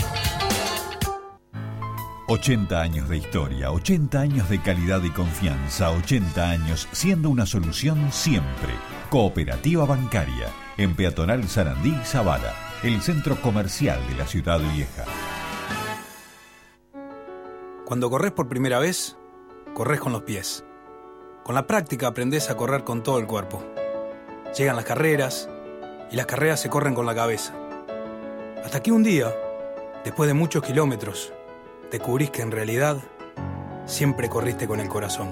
ochenta años de historia, ochenta años de calidad y confianza, ochenta años siendo una solución siempre. Cooperativa Bancaria, en Peatonal Sarandí y Zavala, el centro comercial de la Ciudad Vieja. Cuando corres por primera vez, corres con los pies. Con la práctica aprendés a correr con todo el cuerpo. Llegan las carreras, y las carreras se corren con la cabeza. Hasta que un día, después de muchos kilómetros, descubrís que en realidad siempre corriste con el corazón.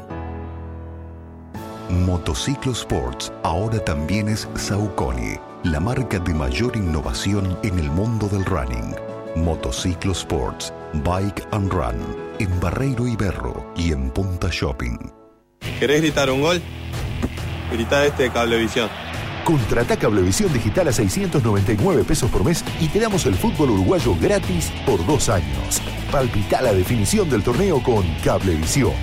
Motociclo Sports ahora también es Saucony, la marca de mayor innovación en el mundo del running. Motociclo Sports, Bike and Run, en Barreiro y Berro y en Punta Shopping. ¿Querés gritar un gol? Grita este de Cablevisión. Contrata Cablevisión Digital a seiscientos noventa y nueve pesos por mes y te damos el fútbol uruguayo gratis por dos años. Palpita la definición del torneo con Cablevisión.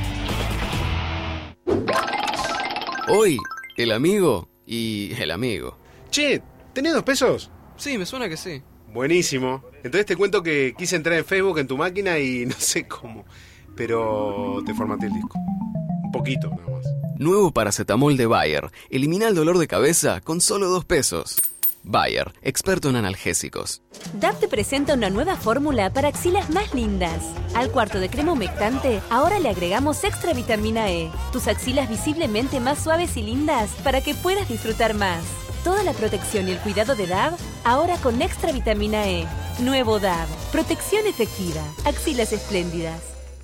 Hoy, el amigo y el amigo. Che, ¿Tenés dos pesos? Sí, me suena que sí. Buenísimo. Entonces te cuento que quise entrar en Facebook en tu máquina y no sé cómo, pero te formateé el disco. Un poquito, nada más. Nuevo paracetamol de Bayer. Elimina el dolor de cabeza con solo dos pesos. Bayer, experto en analgésicos. D A B te presenta una nueva fórmula para axilas más lindas. Al cuarto de crema humectante, ahora le agregamos extra vitamina E. Tus axilas visiblemente más suaves y lindas para que puedas disfrutar más. Toda la protección y el cuidado de D A B, ahora con extra vitamina E. Nuevo D A B. Protección efectiva. Axilas espléndidas.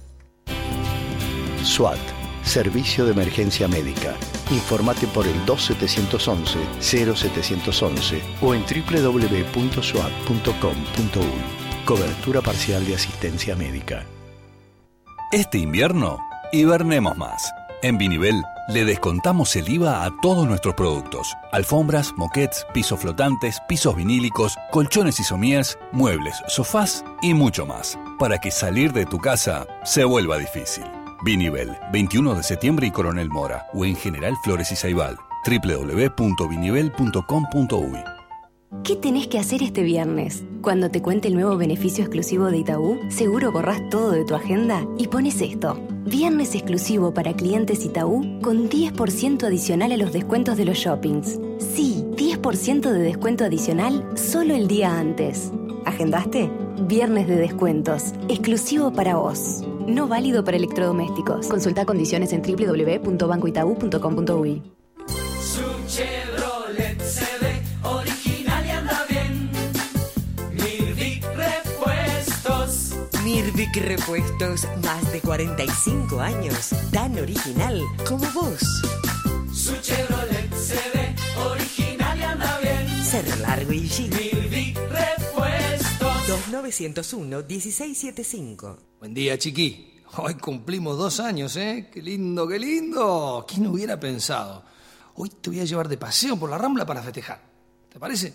SWAT. Servicio de Emergencia Médica. Informate por el dos siete once, cero siete once o en doble u doble u doble u punto swat punto com punto uy. Cobertura parcial de asistencia médica. Este invierno, hibernemos más. En Vinivel le descontamos el I V A a todos nuestros productos. Alfombras, moquettes, pisos flotantes, pisos vinílicos, colchones y somiers, muebles, sofás y mucho más. Para que salir de tu casa se vuelva difícil. Vinivel, veintiuno de septiembre y Coronel Mora, o en General Flores y Saibal, doble u doble u doble u punto vinivel punto com punto uy. ¿Qué tenés que hacer este viernes? Cuando te cuente el nuevo beneficio exclusivo de Itaú, seguro borrás todo de tu agenda y pones esto. Viernes exclusivo para clientes Itaú con diez por ciento adicional a los descuentos de los shoppings. Sí, diez por ciento de descuento adicional solo el día antes. ¿Agendaste? Viernes de descuentos, exclusivo para vos. No válido para electrodomésticos. Consulta condiciones en doble u doble u doble u punto banco itaú punto com punto uy. Su Chevrolet se ve original y anda bien. Mirvic Repuestos. Mirvic Repuestos, más de cuarenta y cinco años, tan original como vos. Su Chevrolet se ve original y anda bien. Cerro Largo y G. Mirvic Repuestos. dos nueve cero uno, uno seis siete cinco. Buen día, chiqui. Hoy cumplimos dos años, ¿eh? ¡Qué lindo, qué lindo! ¿Quién hubiera pensado? Hoy te voy a llevar de paseo por la Rambla para festejar. ¿Te parece?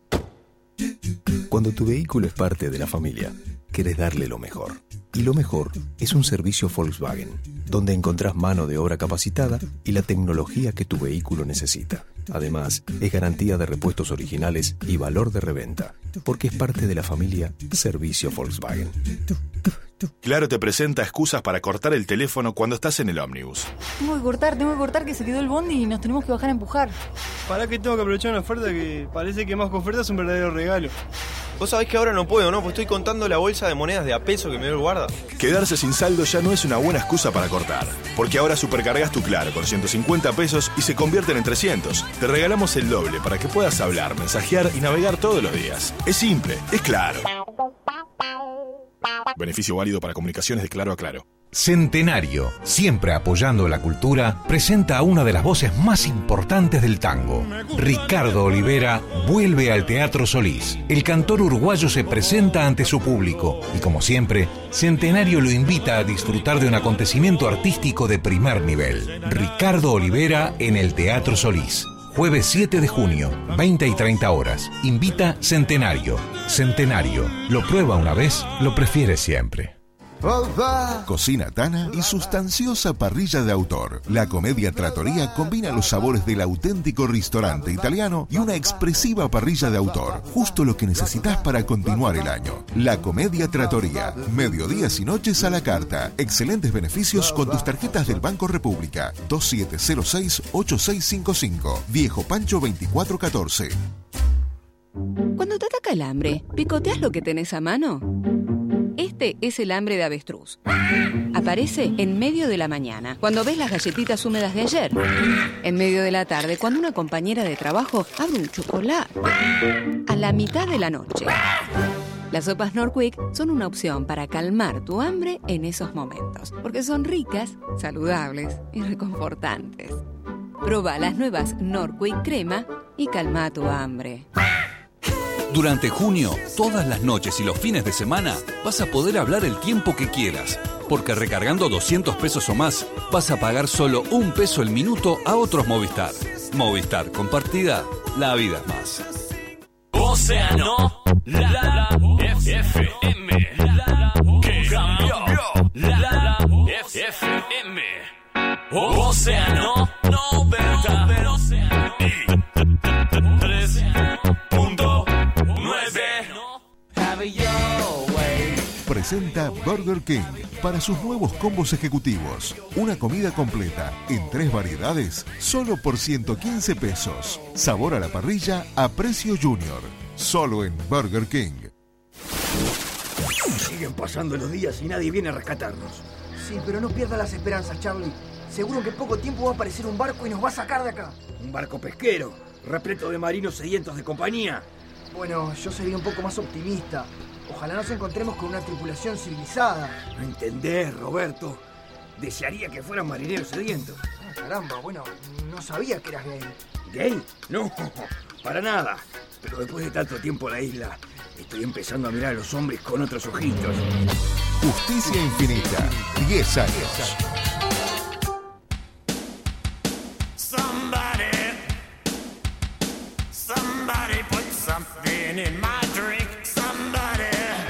Cuando tu vehículo es parte de la familia, querés darle lo mejor. Y lo mejor es un servicio Volkswagen, donde encontrás mano de obra capacitada y la tecnología que tu vehículo necesita. Además, es garantía de repuestos originales y valor de reventa, porque es parte de la familia Servicio Volkswagen. Claro te presenta excusas para cortar el teléfono cuando estás en el ómnibus. Tengo que cortar, tengo que cortar que se quedó el bondi y nos tenemos que bajar a empujar. ¿Para qué tengo que aprovechar una oferta que parece que más que oferta es un verdadero regalo? Vos sabés que ahora no puedo, ¿no? Pues estoy contando la bolsa de monedas de a peso que me dio el guarda. Quedarse sin saldo ya no es una buena excusa para cortar, porque ahora supercargas tu Claro con ciento cincuenta pesos y se convierten en trescientos. Te regalamos el doble para que puedas hablar, mensajear y navegar todos los días. Es simple, es Claro. Beneficio válido para comunicaciones de Claro a Claro. Centenario, siempre apoyando la cultura, presenta a una de las voces más importantes del tango. Ricardo Olivera vuelve al Teatro Solís. El cantor uruguayo se presenta ante su público y, como siempre, Centenario lo invita a disfrutar de un acontecimiento artístico de primer nivel. Ricardo Olivera en el Teatro Solís. Jueves siete de junio, veinte y treinta horas. Invita Centenario. Centenario. Lo prueba una vez, lo prefiere siempre. Cocina Tana y sustanciosa parrilla de autor. La comedia Trattoria combina los sabores del auténtico restaurante italiano y una expresiva parrilla de autor. Justo lo que necesitas para continuar el año. La comedia Trattoria. Mediodías y noches a la carta. Excelentes beneficios con tus tarjetas del Banco República. dos siete cero seis, ocho seis cinco cinco. Viejo Pancho veinticuatro catorce. Cuando te ataca el hambre, ¿picoteas lo que tenés a mano? Este es el hambre de avestruz. Aparece en medio de la mañana, cuando ves las galletitas húmedas de ayer. En medio de la tarde, cuando una compañera de trabajo abre un chocolate. A la mitad de la noche. Las sopas Norquick son una opción para calmar tu hambre en esos momentos, porque son ricas, saludables y reconfortantes. Proba las nuevas Norquick Crema y calma tu hambre. Durante junio, todas las noches y los fines de semana, vas a poder hablar el tiempo que quieras, porque recargando doscientos pesos o más, vas a pagar solo un peso el minuto a otros Movistar. Movistar Compartida, la vida es más. Océano, la, la, F M, la, que cambió, la, la, F M, Océano noventa y tres. presenta Burger King para sus nuevos combos ejecutivos. Una comida completa en tres variedades, solo por ciento quince pesos. Sabor a la parrilla a precio junior. Solo en Burger King. Siguen pasando los días y nadie viene a rescatarnos. Sí, pero no pierdas las esperanzas, Charlie. Seguro que en poco tiempo va a aparecer un barco y nos va a sacar de acá. Un barco pesquero, repleto de marinos sedientos de compañía. Bueno, yo sería un poco más optimista. Ojalá nos encontremos con una tripulación civilizada. No entendés, Roberto. Desearía que fueran marineros sedientos. Ah, caramba, bueno, no sabía que eras gay. ¿Gay? No, para nada. Pero después de tanto tiempo en la isla, estoy empezando a mirar a los hombres con otros ojitos. Justicia Infinita, diez años. Somebody, somebody put something in my drink. Somebody.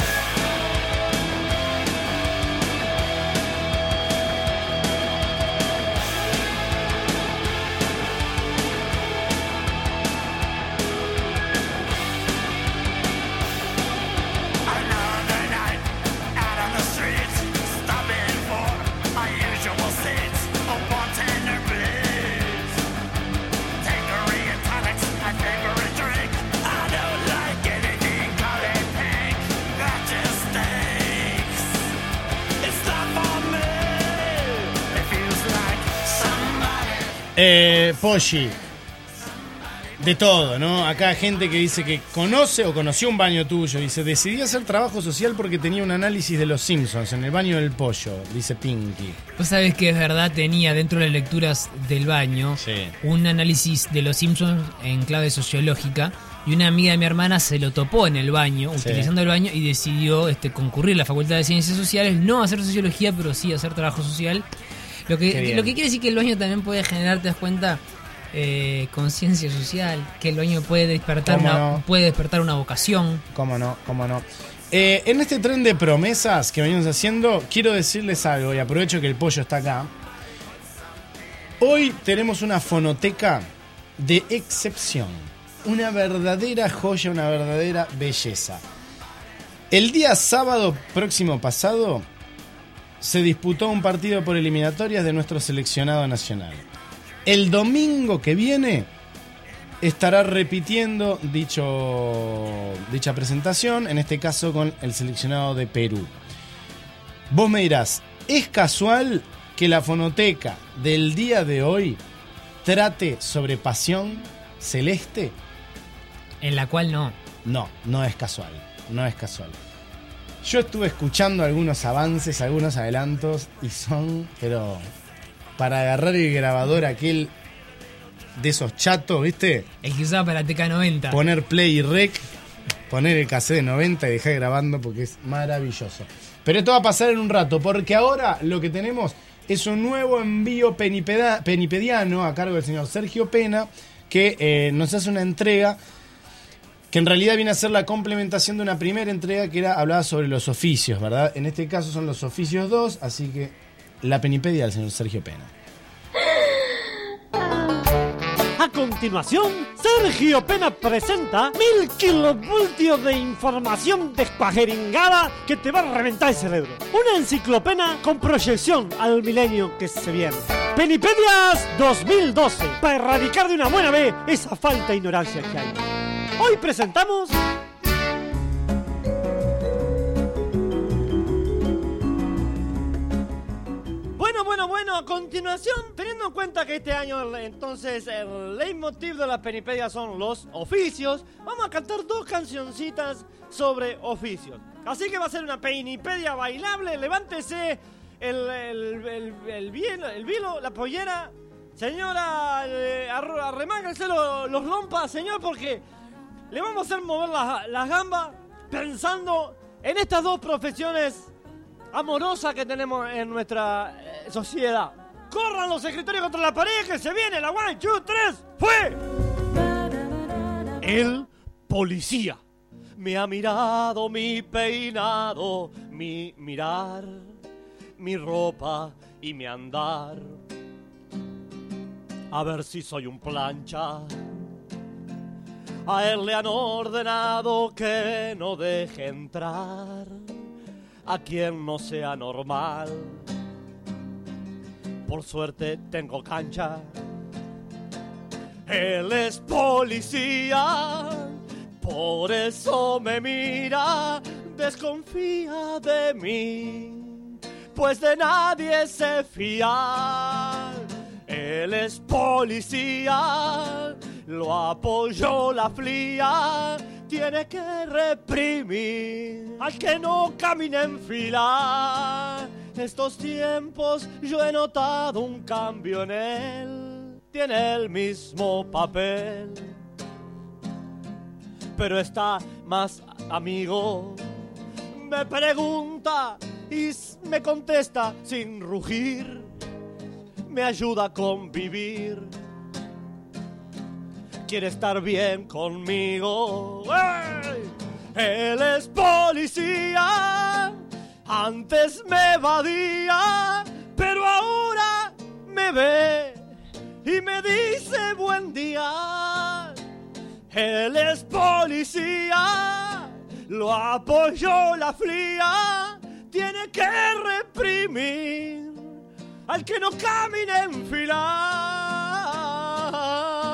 Another night out on the streets, stopping for my usual seats. A bartender, please. Tangerine and tonics, my favorite drink. I don't like anything colored pink. That just stinks. It's not for me. It feels like somebody. Eh, Poggi, de todo, ¿no? Acá hay gente que dice que conoce o conoció un baño tuyo. Dice, decidí hacer trabajo social porque tenía un análisis de los Simpsons en el baño del pollo, dice Pinky. Vos sabés que es verdad, tenía dentro de las lecturas del baño Sí. un análisis de los Simpsons en clave sociológica. Y una amiga de mi hermana se lo topó en el baño, Sí. utilizando el baño, y decidió este, concurrir a la Facultad de Ciencias Sociales, no hacer sociología, pero sí hacer trabajo social. Lo Qué que, bien. lo que quiere decir que el baño también puede generar, te das cuenta, eh, conciencia social, que el baño puede despertar, ¿Cómo una, no? puede despertar una vocación. Cómo no, cómo no. Eh, en este tren de promesas que venimos haciendo, quiero decirles algo, y aprovecho que el pollo está acá. Hoy tenemos una fonoteca de excepción. Una verdadera joya, una verdadera belleza. El día sábado próximo pasado se disputó un partido por eliminatorias de nuestro seleccionado nacional. El domingo que viene estará repitiendo dicho, dicha presentación, en este caso con el seleccionado de Perú. Vos me dirás, ¿es casual que la fonoteca del día de hoy trate sobre pasión celeste? En la cual no. No, no es casual, no es casual. Yo estuve escuchando algunos avances, algunos adelantos, y son, pero para agarrar el grabador aquel de esos chatos, ¿viste? El que usaba para T K noventa. Poner play y rec, poner el cassette de noventa y dejar grabando porque es maravilloso. Pero esto va a pasar en un rato, porque ahora lo que tenemos es un nuevo envío penipeda- penipediano a cargo del señor Sergio Pena, que eh, nos hace una entrega que en realidad viene a ser la complementación de una primera entrega que era hablaba sobre los oficios, ¿verdad? En este caso son los oficios dos, así que la penipedia del señor Sergio Pena. A continuación, Sergio Pena presenta mil kilovoltios de información descuajeringada que te va a reventar el cerebro. Una enciclopena con proyección al milenio que se viene. Penipedias dos mil doce, para erradicar de una buena vez esa falta de ignorancia que hay. Hoy presentamos... Bueno, bueno, bueno, a continuación, teniendo en cuenta que este año entonces el leitmotiv de las penipedias son los oficios, vamos a cantar dos cancioncitas sobre oficios. Así que va a ser una penipedia bailable, levántese el, el, el, el, bien- el vilo, la pollera, señora, eh, arre- arremángase los, los lompas, señor, porque le vamos a hacer mover las, las gambas pensando en estas dos profesiones amorosas que tenemos en nuestra eh, sociedad. ¡Corran los escritorios contra la pared que se viene! ¡La one, two, tres! ¡Fue! El policía me ha mirado mi peinado, mi mirar, mi ropa y mi andar. A ver si soy un plancha. A él le han ordenado que no deje entrar. a quien no sea normal. Por suerte tengo cancha. Él es policía, por eso me mira, desconfía de mí, pues de nadie se fía. Él es policía, lo apoyó la flia, tiene que reprimir al que no camina en fila. Estos tiempos yo he notado un cambio en él, tiene el mismo papel, pero está más amigo. Me pregunta y me contesta sin rugir, me ayuda a convivir, quiere estar bien conmigo. ¡Ey! Él es policía, antes me evadía, pero ahora me ve y me dice buen día. Él es policía, lo apoyó la flia, tiene que reprimir al que no camine en fila.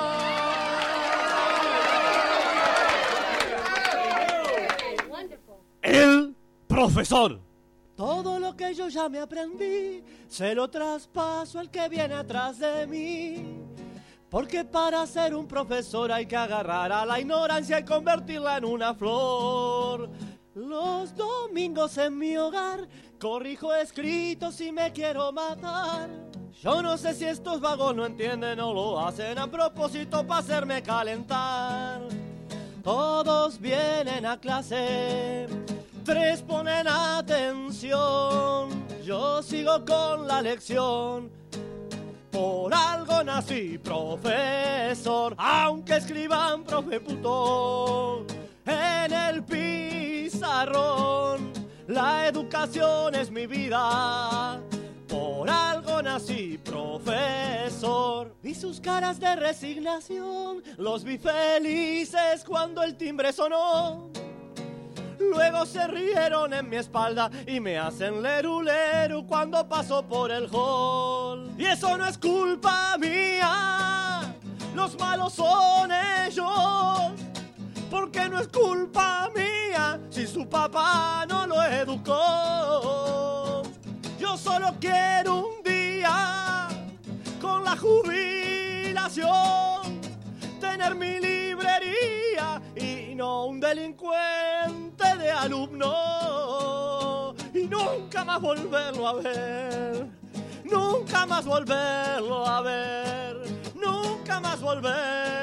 El profesor. Todo lo que yo ya me aprendí, se lo traspaso al que viene atrás de mí. Porque para ser un profesor hay que agarrar a la ignorancia y convertirla en una flor. Los domingos en mi hogar corrijo escritos si me quiero matar. Yo no sé si estos vagos no entienden o lo hacen a propósito para hacerme calentar. Todos vienen a clase, tres ponen atención, yo sigo con la lección. Por algo nací profesor, aunque escriban profe puto en el pizarrón. La educación es mi vida, por algo nací profesor. Vi sus caras de resignación, los vi felices cuando el timbre sonó. Luego se rieron en mi espalda y me hacen leru leru cuando paso por el hall. Y eso no es culpa mía, los malos son ellos. Porque no es culpa mía si su papá no lo educó. Yo solo quiero un día con la jubilación tener mi librería y no un delincuente de alumno, y nunca más volverlo a ver, nunca más volverlo a ver, nunca más volverlo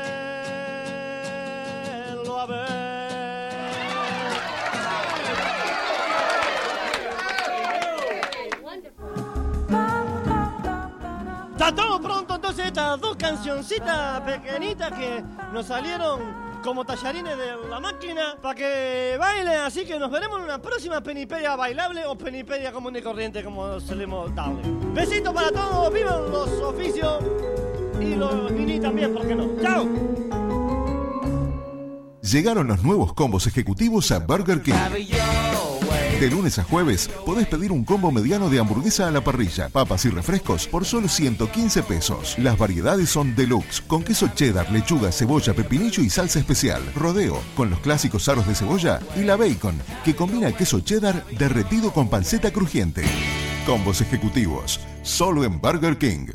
a ver. Está todo pronto, entonces estas dos cancioncitas pequeñitas que nos salieron como tallarines de la máquina para que bailen, así que nos veremos en una próxima penipedia bailable o penipedia común y corriente como solemos darle. Besitos para todos, vivan los oficios y los ninis también, ¿por qué no? ¡Chao! Llegaron los nuevos combos ejecutivos a Burger King. De lunes a jueves podés pedir un combo mediano de hamburguesa a la parrilla, papas y refrescos por solo ciento quince pesos. Las variedades son deluxe, con queso cheddar, lechuga, cebolla, pepinillo y salsa especial. Rodeo, con los clásicos aros de cebolla. Y la bacon, que combina queso cheddar derretido con panceta crujiente. Combos ejecutivos, solo en Burger King.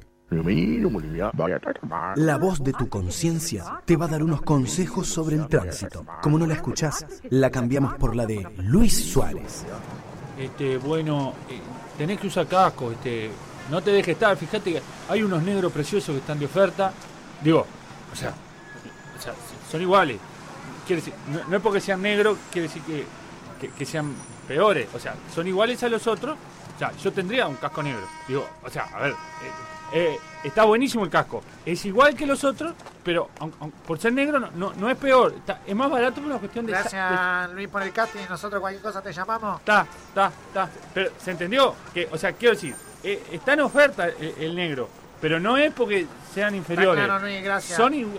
La voz de tu conciencia te va a dar unos consejos sobre el tránsito. Como no la escuchás, la cambiamos por la de Luis Suárez. Este, bueno, eh, tenés que usar casco, este, no te dejes estar. Fíjate que hay unos negros preciosos que están de oferta. Digo, o sea, o sea son iguales. Quiere decir, no, no es porque sean negros, quiere decir que, que, que sean peores. O sea, son iguales a los otros. O sea, yo tendría un casco negro. Digo, o sea, a ver... Eh, Eh, está buenísimo el casco, es igual que los otros, pero aun, aun, por ser negro no, no, no es peor, está, es más barato por una cuestión de... Gracias de, Luis por el casting, nosotros cualquier cosa te llamamos. Está, está, está, pero ¿se entendió? Que, o sea, quiero decir, eh, está en oferta el, el negro, pero no es porque sean inferiores. Claro, Luis, gracias. Son,